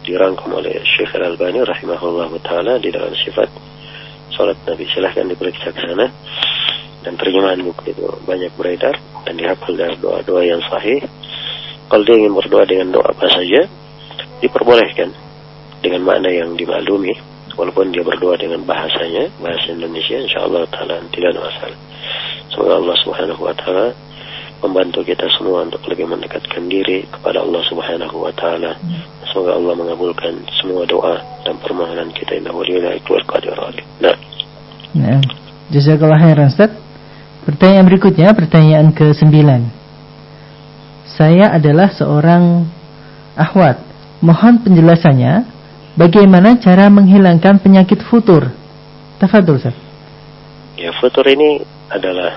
[SPEAKER 2] dirangkum oleh Syekh Al-Albani rahimahullah ta'ala di dalam sifat salat Nabi. Silahkan diperiksa ke sana, dan terjemahan buku itu banyak beredar dan dihafal dari doa-doa yang sahih. Kalau dia ingin berdoa dengan doa apa saja, diperbolehkan dengan makna yang dimaklumi, walaupun dia berdoa dengan bahasanya, bahasa Indonesia, insyaallah ta'ala tidak ada masalah. Semoga Allah subhanahu wa ta'ala membantu kita semua untuk lebih mendekatkan diri kepada Allah subhanahu wa ta'ala. Semoga Allah mengabulkan semua doa dan permohonan kita. Innahu waliyul qadir alim. Nah.
[SPEAKER 1] Nah, jazakallahu khairan Ustaz. Pertanyaan berikutnya, pertanyaan ke sembilan. Saya adalah seorang akhwat. Mohon penjelasannya, bagaimana cara menghilangkan penyakit futur? Tafadhol Ustaz.
[SPEAKER 2] Ya, futur ini adalah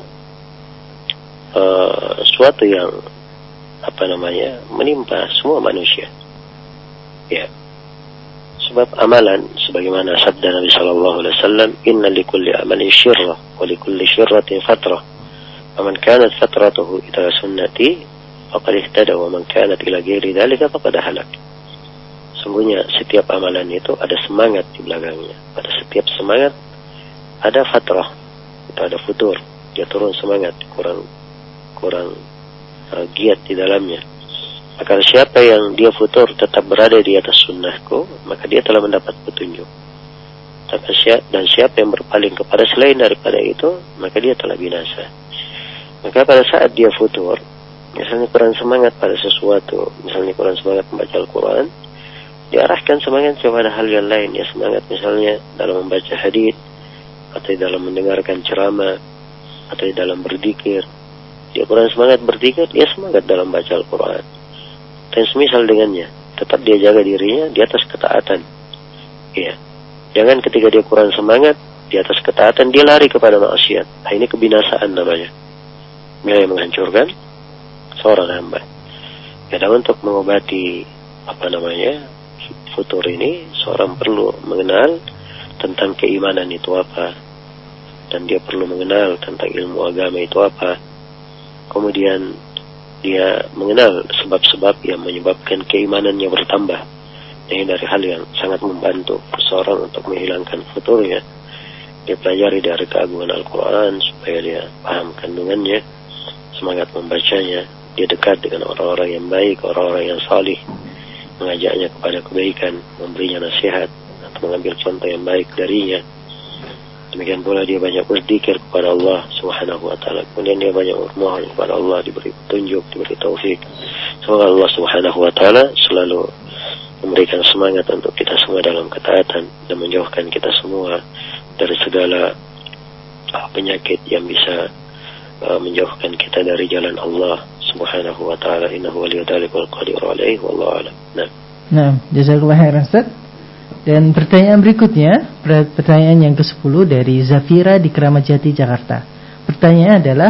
[SPEAKER 2] uh, suatu yang apa namanya menimpa semua manusia. Ya, sebab amalan sebagaimana sabda Nabi Sallallahu Alaihi Wasallam, Inna likulli amalin syirrah wa likulli syirratin fatrah. Faman kanat fatratuhu ila sunnati faqad ihtada wa man kanat ila ghairi dzalika faqad halak. Sungguhnya setiap amalan itu ada semangat di belakangnya. Pada setiap semangat ada fatrah, itu ada futur. Dia turun semangat, kurang kurang uh, giat di dalamnya. Maka siapa yang dia futur tetap berada di atas sunnahku, maka dia telah mendapat petunjuk. Dan siapa yang berpaling kepada selain daripada itu, maka dia telah binasa. Maka pada saat dia futur, misalnya kurang semangat pada sesuatu, misalnya kurang semangat membaca Al-Quran, diarahkan semangat kepada hal yang lain. Ya, semangat misalnya dalam membaca hadits, atau dalam mendengarkan ceramah, atau dalam berzikir. Dia kurang semangat berzikir, dia semangat dalam baca Al-Quran. Dan semisal dengannya, tetap dia jaga dirinya di atas ketaatan. Iya. Jangan ketika dia kurang semangat di atas ketaatan, dia lari kepada maksiat. Nah, ini kebinasaan namanya. Dia yang menghancurkan seorang hamba. Ya, dan untuk mengobati apa namanya futur ini, seorang perlu mengenal tentang keimanan itu apa, dan dia perlu mengenal tentang ilmu agama itu apa. Kemudian dia mengenal sebab-sebab yang menyebabkan keimanannya bertambah. Ini dari hal yang sangat membantu seseorang untuk menghilangkan futurnya. Dia pelajari dari keagungan Al-Quran supaya dia paham kandungannya, semangat membacanya. Dia dekat dengan orang-orang yang baik, orang-orang yang salih, mengajaknya kepada kebaikan, memberinya nasihat, atau mengambil contoh yang baik darinya. Demikian pula dia banyak berzikir kepada Allah Subhanahu wa ta'ala. Kemudian dia banyak bermohon kepada Allah, diberi petunjuk, diberi taufik. Semoga Allah Subhanahu wa ta'ala selalu memberikan semangat untuk kita semua dalam ketaatan, dan menjauhkan kita semua dari segala uh, penyakit yang bisa uh, menjauhkan kita dari jalan Allah Subhanahu wa ta'ala. Innahu waliyul qadir alaihi wallahu a'lam. Nah.
[SPEAKER 1] Nah, jazakallahu khairan Ustaz. Dan pertanyaan berikutnya, pertanyaan yang kesepuluh dari Zafira di Keramat Jati, Jakarta. Pertanyaan adalah,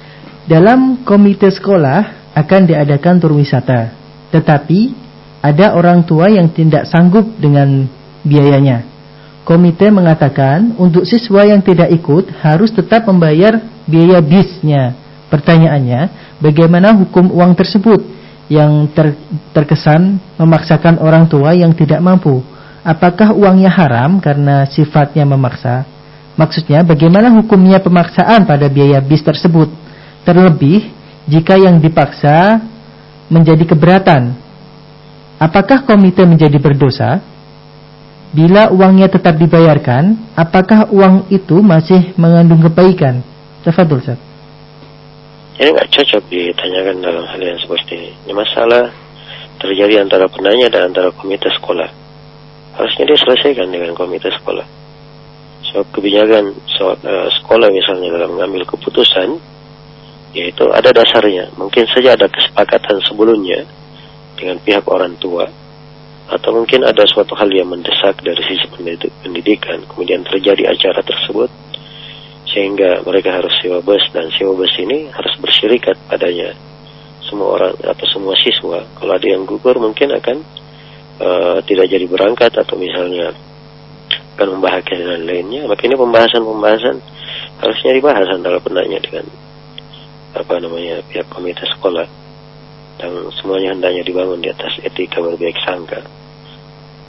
[SPEAKER 1] dalam komite sekolah akan diadakan tur wisata, tetapi ada orang tua yang tidak sanggup dengan biayanya. Komite mengatakan untuk siswa yang tidak ikut harus tetap membayar biaya bisnya. Pertanyaannya, bagaimana hukum uang tersebut yang ter- terkesan memaksakan orang tua yang tidak mampu? Apakah uangnya haram karena sifatnya memaksa? Maksudnya, bagaimana hukumnya pemaksaan pada biaya bis tersebut? Terlebih, jika yang dipaksa menjadi keberatan, apakah komite menjadi berdosa? Bila uangnya tetap dibayarkan, apakah uang itu masih mengandung kebaikan? Tafadhol, Ustaz.
[SPEAKER 2] Ini nggak cocok ditanyakan dalam hal yang seperti ini. Ini masalah terjadi antara penanya dan antara komite sekolah. Harusnya dia selesaikan dengan komite sekolah. Sebab kebijakan so, uh, sekolah misalnya dalam mengambil keputusan, yaitu ada dasarnya. Mungkin saja ada kesepakatan sebelumnya dengan pihak orang tua, atau mungkin ada suatu hal yang mendesak dari sisi pendidikan, kemudian terjadi acara tersebut, sehingga mereka harus sewa bus, dan sewa bus ini harus berserikat padanya semua orang atau semua siswa. Kalau ada yang gugur mungkin akan Uh, tidak jadi berangkat, atau misalnya akan membahayakan dan lainnya. Maka ini pembahasan-pembahasan harusnya dibahas antara penanya dengan apa namanya pihak komite sekolah, dan semuanya hendaknya dibangun di atas etika berbaik sangka.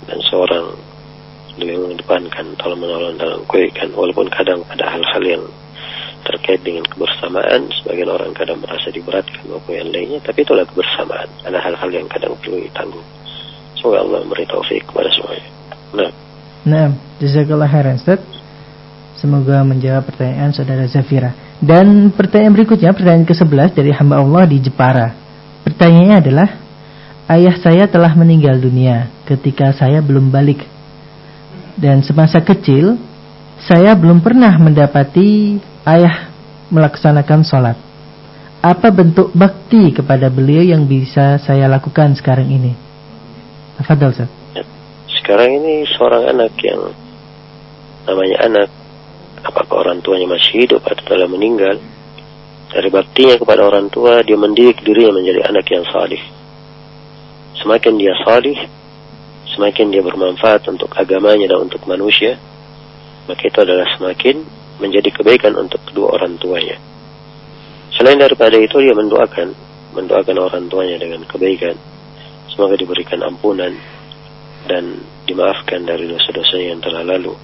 [SPEAKER 2] dan seorang lebih mengedepankan tolong menolong dalam kebaikan, walaupun kadang ada hal-hal yang terkait dengan kebersamaan, sebagian orang kadang merasa diberatkan maupun yang lainnya, tapi itulah kebersamaan. Ada hal-hal yang kadang perlu ditanggung. Semoga Allah memberi taufik kepada semuanya. Nah,
[SPEAKER 1] nah, jazakallah khairan Ustaz. Semoga menjawab pertanyaan saudara Zafira. Dan pertanyaan berikutnya, pertanyaan kesebelas dari hamba Allah di Jepara. Pertanyaannya adalah, ayah saya telah meninggal dunia ketika saya belum balik. Dan semasa kecil, saya belum pernah mendapati ayah melaksanakan sholat. Apa bentuk bakti kepada beliau yang bisa saya lakukan sekarang ini? Tafadhol, Ustaz.
[SPEAKER 2] Sekarang ini seorang anak yang namanya anak, apakah orang tuanya masih hidup atau telah meninggal, dari baktinya kepada orang tua, dia mendidik dirinya menjadi anak yang salih. Semakin dia salih, semakin dia bermanfaat untuk agamanya dan untuk manusia, maka itu adalah semakin menjadi kebaikan untuk kedua orang tuanya. Selain daripada itu, dia mendoakan mendoakan orang tuanya dengan kebaikan, semoga diberikan ampunan dan dimaafkan dari dosa-dosanya yang telah lalu.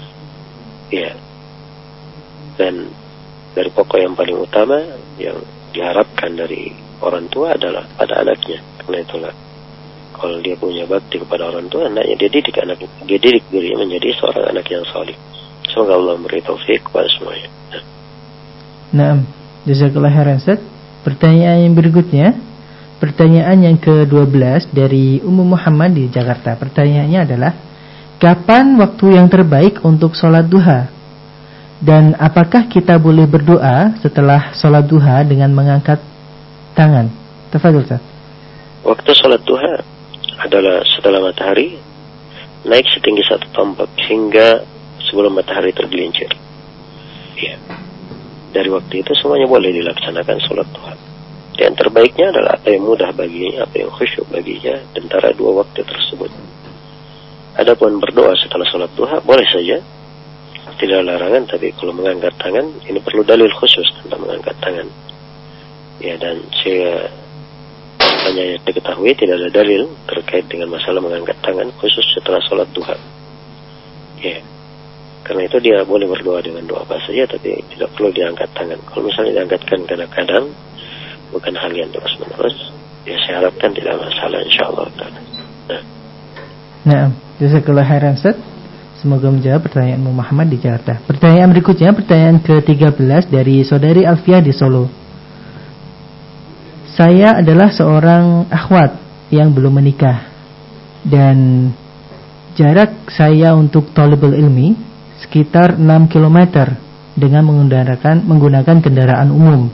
[SPEAKER 2] Ya. Dan dari pokok yang paling utama yang diharapkan dari orang tua adalah pada anaknya. Karena itulah, kalau dia punya bakti kepada orang tua, anaknya dia didik anak, dia didik dirinya menjadi seorang anak yang saleh. Semoga Allah memberi taufik kepada semuanya.
[SPEAKER 1] Naam, jazakallah khairan Ustaz. Pertanyaan yang berikutnya, pertanyaan yang kedua belas dari Ummu Muhammad di Jakarta. Pertanyaannya adalah, kapan waktu yang terbaik untuk sholat duha? Dan apakah kita boleh berdoa setelah sholat duha dengan mengangkat tangan? Tafadhol Ustaz.
[SPEAKER 2] Waktu sholat duha adalah setelah matahari naik setinggi satu tombak hingga sebelum matahari tergelincir. Ya. Dari waktu itu semuanya boleh dilaksanakan sholat duha. Dan terbaiknya adalah apa yang mudah baginya, apa yang khusyuk baginya di antara dua waktu tersebut. Adapun berdoa setelah sholat duha boleh saja, tidak larangan, tapi kalau mengangkat tangan ini perlu dalil khusus tentang mengangkat tangan. Ya, dan saya hanya diketahui tidak ada dalil terkait dengan masalah mengangkat tangan khusus setelah sholat duha. Ya. Karena itu dia boleh berdoa dengan doa apa saja, tapi tidak perlu diangkat tangan. Kalau misalnya diangkatkan kadang-kadang, bukan hal yang terus-menerus, ya saya harapkan tidak masalah, insyaAllah. Nah,
[SPEAKER 1] nah jazakallah khairan Ustaz. Semoga menjawab pertanyaan Muhammad di Jakarta. Pertanyaan berikutnya, pertanyaan ke tiga belas dari saudari Alfiah di Solo. Saya adalah seorang akhwat yang belum menikah, dan jarak saya untuk thalibul ilmi sekitar enam kilometer dengan menggunakan menggunakan kendaraan umum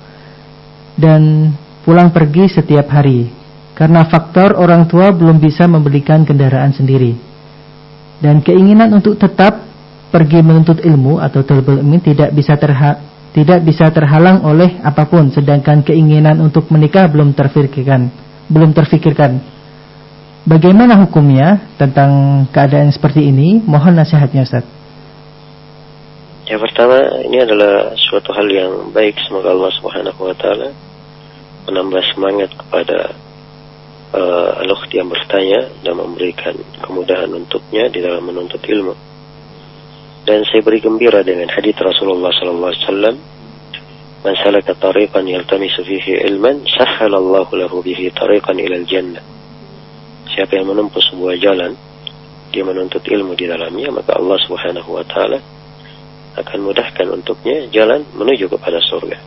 [SPEAKER 1] dan pulang pergi setiap hari karena faktor orang tua belum bisa membelikan kendaraan sendiri, dan keinginan untuk tetap pergi menuntut ilmu atau thalibul ilmi tidak bisa terha tidak bisa terhalang oleh apapun, sedangkan keinginan untuk menikah belum terfikirkan belum terfikirkan. Bagaimana hukumnya tentang keadaan seperti ini? Mohon nasihatnya Ustaz.
[SPEAKER 2] Yang pertama, ini adalah suatu hal yang baik. Semoga Allah Subhanahu wa taala menambah semangat kepada uh, al-ukht yang bertanya dan memberikan kemudahan untuknya di dalam menuntut ilmu. Dan saya beri gembira dengan hadits Rasulullah sallallahu alaihi wasallam, "Man salaka tariqan yaltamisu fihi ilman, sahhalallahu lahu bihi tariqan ilal jannah." Siapa yang menempuh sebuah jalan, dia menuntut ilmu di dalamnya, maka Allah Subhanahu wa taala akan mudahkan untuknya jalan menuju kepada surga.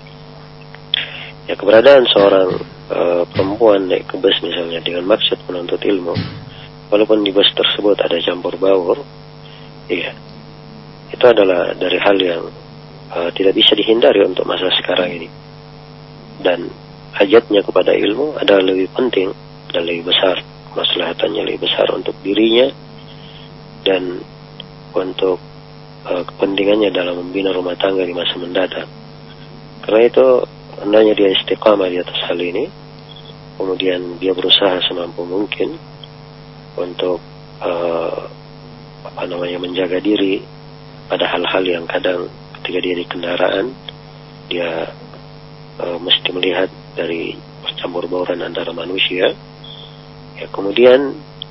[SPEAKER 2] Ya, keberadaan seorang uh, perempuan naik ke bus misalnya dengan maksud menuntut ilmu, walaupun di bus tersebut ada campur baur, iya, itu adalah dari hal yang uh, tidak bisa dihindari untuk masa sekarang ini. Dan hajatnya kepada ilmu adalah lebih penting dan lebih besar, maslahatannya lebih besar untuk dirinya dan untuk uh, kepentingannya dalam membina rumah tangga di masa mendatang. Karena itu hendaknya dia istiqamah di atas hal ini, kemudian dia berusaha semampu mungkin untuk uh, apa namanya menjaga diri pada hal-hal yang kadang ketika dia di kendaraan dia uh, mesti melihat dari percampur bauran antara manusia. Ya, kemudian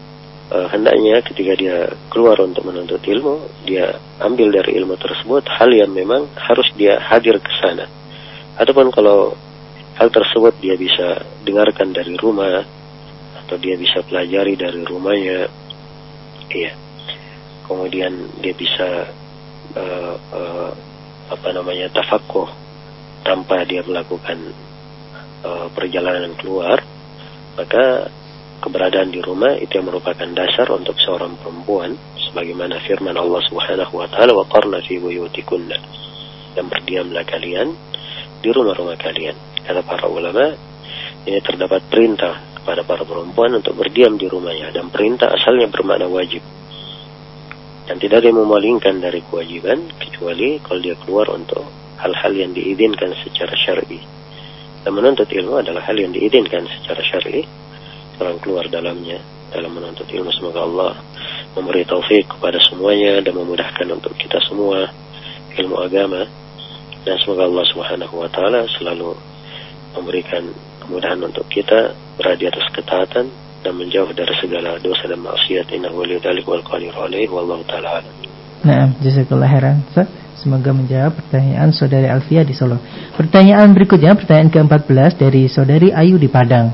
[SPEAKER 2] uh, hendaknya ketika dia keluar untuk menuntut ilmu, dia ambil dari ilmu tersebut hal yang memang harus dia hadir ke sana. Ataupun kalau hal tersebut dia bisa dengarkan dari rumah atau dia bisa pelajari dari rumahnya, iya. Kemudian dia bisa uh, uh, apa namanya tafaqquh tanpa dia melakukan uh, perjalanan keluar, maka keberadaan di rumah itu yang merupakan dasar untuk seorang perempuan, sebagaimana firman Allah Subhanahu wa taala, wa qarna fi buyutikunna, dan berdiamlah kalian di rumah-rumah kalian. Kata para ulama, ini terdapat perintah kepada para perempuan untuk berdiam di rumahnya, dan perintah asalnya bermakna wajib. Dan tidak ada yang memalingkan dari kewajiban kecuali kalau dia keluar untuk hal-hal yang diizinkan secara syar'i. Dan menuntut ilmu adalah hal yang diizinkan secara syar'i. Orang keluar dalamnya dalam menuntut ilmu. Semoga Allah memberi taufik kepada semuanya dan memudahkan untuk kita semua ilmu agama. Dan semoga Allah Subhanahu wa taala selalu memberikan kemudahan untuk kita berada di atas ketaatan dan menjauh dari segala dosa dan maksiat. Innahu waliyudzalika wal qadiru alaihi wallahu taala alam.
[SPEAKER 1] Nah, jazakallahu khairan. Semoga menjawab pertanyaan saudari Alfia di Solo. Pertanyaan berikutnya, pertanyaan keempat belas dari saudari Ayu di Padang.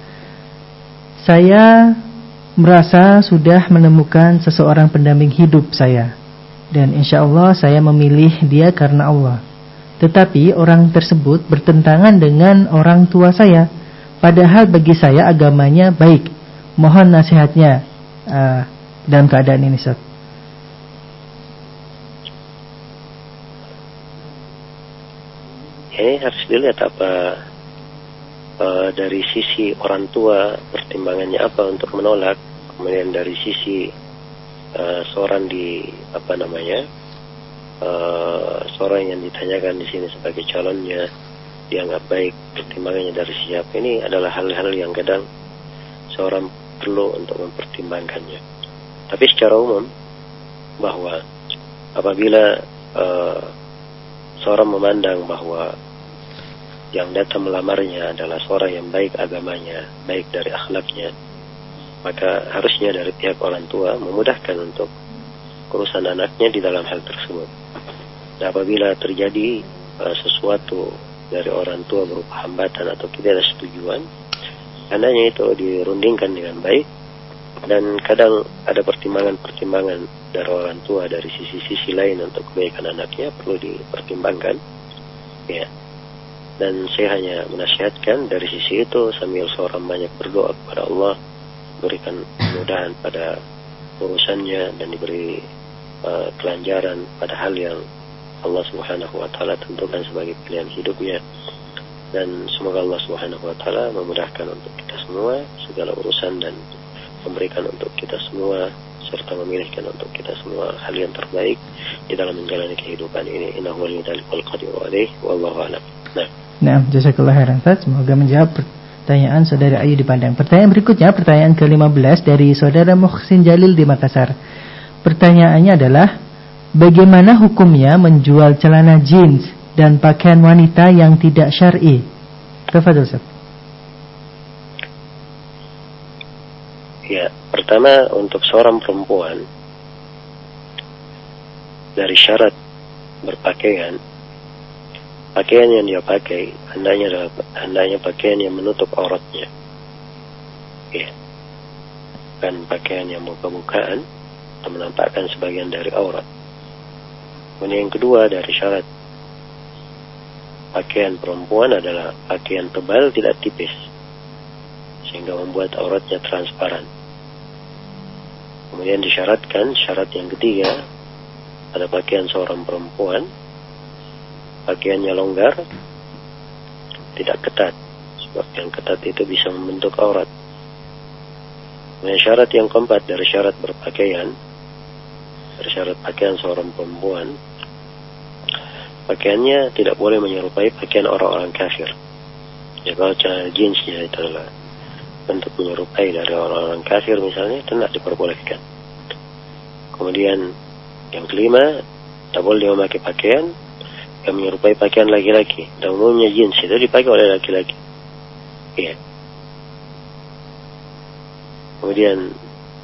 [SPEAKER 1] Saya merasa sudah menemukan seseorang pendamping hidup saya, dan insya Allah saya memilih dia karena Allah. Tetapi orang tersebut bertentangan dengan orang tua saya, padahal bagi saya agamanya baik. Mohon nasihatnya uh, dalam keadaan ini, Ustaz.
[SPEAKER 2] Ini harus dilihat apa uh, dari sisi orang tua pertimbangannya apa untuk menolak, kemudian dari sisi uh, seorang di apa namanya uh, seorang yang ditanyakan di sini sebagai calonnya dianggap baik, pertimbangannya dari siapa. Ini adalah hal-hal yang kadang seorang perlu untuk mempertimbangkannya. Tapi secara umum bahwa apabila uh, seorang memandang bahwa yang datang melamarnya adalah seorang yang baik agamanya, baik dari akhlaknya, maka harusnya dari pihak orang tua memudahkan untuk urusan anaknya di dalam hal tersebut. Dan apabila terjadi uh, sesuatu dari orang tua berupa hambatan atau tidak ada setujuan, hendaknya itu dirundingkan dengan baik. Dan kadang ada pertimbangan-pertimbangan dari orang tua dari sisi-sisi lain untuk kebaikan anaknya perlu dipertimbangkan, ya. Dan saya hanya menasihatkan dari sisi itu sambil seorang banyak berdoa kepada Allah, berikan kemudahan pada urusannya dan diberi uh, kelancaran pada hal yang Allah Subhanahu wa taala tentukan sebagai pilihan hidupnya. Dan semoga Allah Subhanahu wa taala memudahkan untuk kita semua segala urusan dan memberikan untuk kita semua serta memilihkan untuk kita semua hal yang terbaik di dalam menjalani kehidupan ini. Innahu waliyudzalika wal qadiru alaihi wallahu a'lam. Nah,
[SPEAKER 1] nah, jazakallahu khairan. Semoga menjawab pertanyaan saudara Ayu di Padang. Pertanyaan berikutnya, pertanyaan ke lima belas dari saudara Muhsin Jalil di Makassar. Pertanyaannya adalah, bagaimana hukumnya menjual celana jeans dan pakaian wanita yang tidak syar'i? Tafadhol, Ustaz.
[SPEAKER 2] Ya, pertama untuk seorang perempuan dari syarat berpakaian, pakaian yang dia pakai hendaknya adalah hendaknya pakaian yang menutup auratnya, ya, bukan pakaian yang buka-bukaan atau menampakkan sebagian dari aurat. Kemudian yang kedua dari syarat pakaian perempuan adalah pakaian tebal tidak tipis sehingga membuat auratnya transparan. Kemudian disyaratkan syarat yang ketiga pada pakaian seorang perempuan, pakaiannya longgar, tidak ketat, sebab yang ketat itu bisa membentuk aurat. Kemudian syarat yang keempat dari syarat berpakaian, dari syarat pakaian seorang perempuan, pakaiannya tidak boleh menyerupai pakaian orang-orang kafir. Ya, kalau celana jeansnya itu adalah bentuk menyerupai dari orang-orang kafir misalnya, itu tidak diperbolehkan. Kemudian yang kelima, tak boleh dia memakai pakaian yang menyerupai pakaian laki-laki. Dan umumnya jeans itu dipakai oleh laki-laki, ya. Kemudian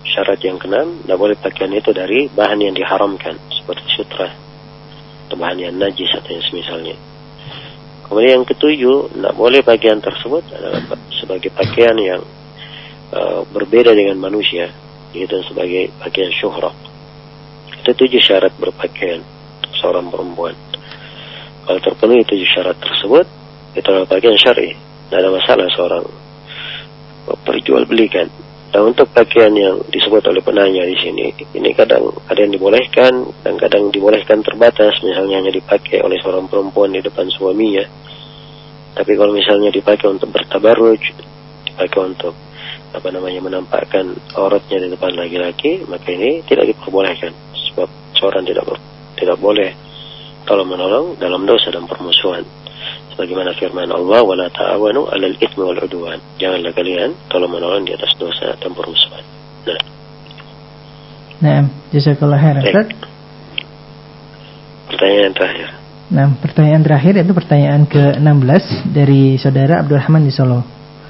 [SPEAKER 2] syarat yang keenam, tidak boleh pakaian itu dari bahan yang diharamkan seperti sutra atau bahan yang najis atau yang semisalnya. Kemudian yang ketujuh, tidak boleh pakaian tersebut adalah sebagai pakaian yang uh, berbeda dengan manusia, yaitu sebagai pakaian syuhrah. Itu tujuh syarat berpakaian seorang perempuan. Kalau terpenuhi tujuh syarat tersebut, itu adalah pakaian syar'i. Tidak ada masalah seorang perjualbelikan. Dan untuk pakaian yang disebut oleh penanya di sini, ini kadang ada yang dibolehkan dan kadang dibolehkan terbatas, misalnya hanya dipakai oleh seorang perempuan di depan suaminya. Tapi kalau misalnya dipakai untuk bertabarruj, dipakai untuk apa namanya menampakkan auratnya di depan laki-laki, maka ini tidak diperbolehkan. Sebab seorang tidak tidak boleh tolong menolong dalam dosa dan permusuhan. Bagaimana firman Allah, wala ta'awanu 'alal itsmi wal 'udwan. Janganlah kalian tolong menolong di atas dosa dan permusuhan. Nah.
[SPEAKER 1] Nah, jazakallahu khairan. Ustaz.
[SPEAKER 2] Pertanyaan terakhir.
[SPEAKER 1] Nah, pertanyaan terakhir itu pertanyaan ke enam belas dari saudara Abdurrahman di Solo.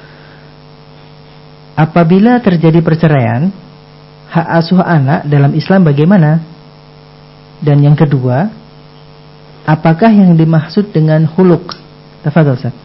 [SPEAKER 1] Apabila terjadi perceraian, hak asuh anak dalam Islam bagaimana? Dan yang kedua, apakah yang dimaksud dengan khuluq? Tafadhol, Ustaz.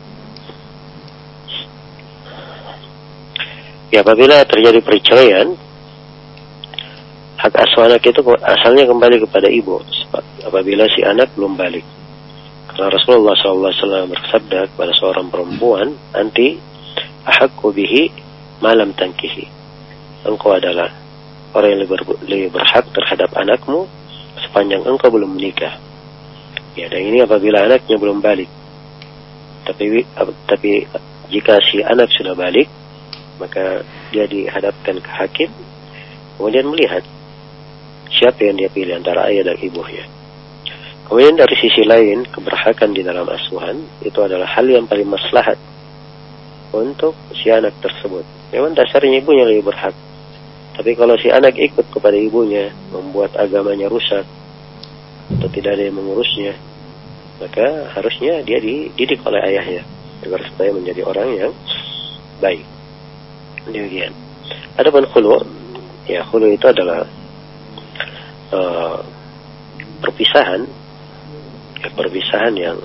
[SPEAKER 2] Ya, apabila terjadi perceraian, hak asuh anak itu asalnya kembali kepada ibu. Apabila si anak belum balik. Karena Rasulullah shallallahu alaihi wasallam bersabda kepada seorang perempuan, anti ahaqqu bihi ma lam tankihi. Engkau adalah orang yang lebih berhak terhadap anakmu sepanjang engkau belum menikah. Ya, dan ini apabila anaknya belum balik. Tapi tapi jika si anak sudah balik, maka dia dihadapkan ke hakim, kemudian melihat siapa yang dia pilih antara ayah dan ibunya. Kemudian dari sisi lain, keberhakan di dalam asuhan itu adalah hal yang paling maslahat untuk si anak tersebut. Memang dasarnya ibunya lebih berhak. Tapi kalau si anak ikut kepada ibunya, membuat agamanya rusak atau tidak ada yang mengurusnya, maka harusnya dia dididik oleh ayahnya agar supaya menjadi orang yang baik. Demikian. Adapun khulu, ya khulu itu adalah uh, perpisahan, ya, perpisahan yang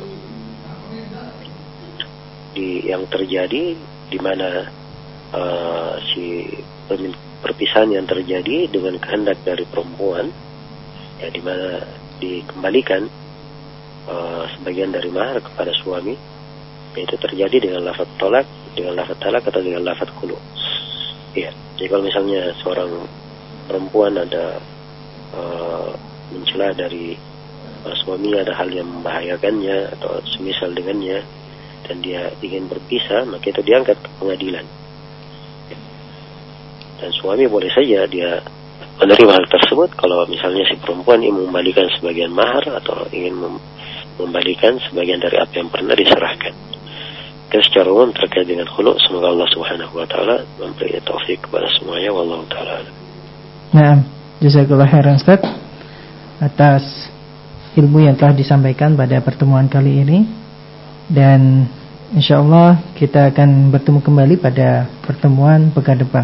[SPEAKER 2] di yang terjadi di mana uh, si perpisahan yang terjadi dengan kehendak dari perempuan, ya di mana dikembalikan Uh, sebagian dari mahar kepada suami, itu terjadi dengan lafaz tolak, dengan lafaz talak atau dengan lafaz khulu. Ya, jadi kalau misalnya seorang perempuan ada uh, mencela dari uh, suaminya, ada hal yang membahayakannya atau semisal dengannya, dan dia ingin berpisah, maka itu diangkat ke pengadilan. Ya. Dan suami boleh saja dia menerima hal tersebut kalau misalnya si perempuan ingin mengembalikan sebagian mahar atau ingin mem- membalikan sebagian dari apa yang pernah diserahkan. Dan secara umum terkait dengan khulu, semoga Allah Subhanahu wa taala memberi taufik kepada semuanya, wallahu taala.
[SPEAKER 1] Nah, jazakallahu khairan Ustaz atas ilmu yang telah disampaikan pada pertemuan kali ini, dan insyaallah kita akan bertemu kembali pada pertemuan pekan depan.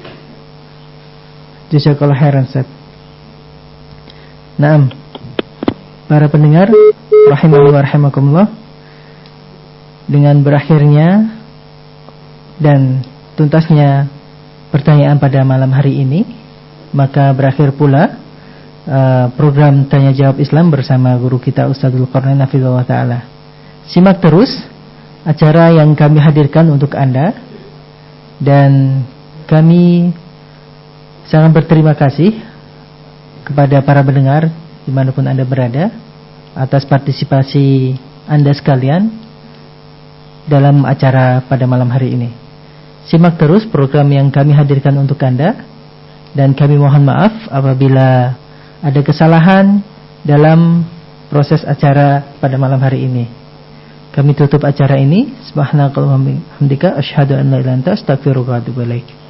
[SPEAKER 1] Jazakallahu khairan Ustaz. Naam. Para pendengar rahimahullah wa rahimakumullah, dengan berakhirnya dan tuntasnya pertanyaan pada malam hari ini, maka berakhir pula uh, program Tanya Jawab Islam bersama guru kita Ustadzul Qarnain hafizahullah taala. Simak terus acara yang kami hadirkan untuk Anda, dan kami sangat berterima kasih kepada para pendengar dimanapun Anda berada atas partisipasi Anda sekalian dalam acara pada malam hari ini. Simak terus program yang kami hadirkan untuk Anda, dan kami mohon maaf apabila ada kesalahan dalam proses acara pada malam hari ini. Kami tutup acara ini. Subhanakallahumma wa bihamdika asyhadu an la ilaha illa anta astaghfiruka wa atubu ilaik.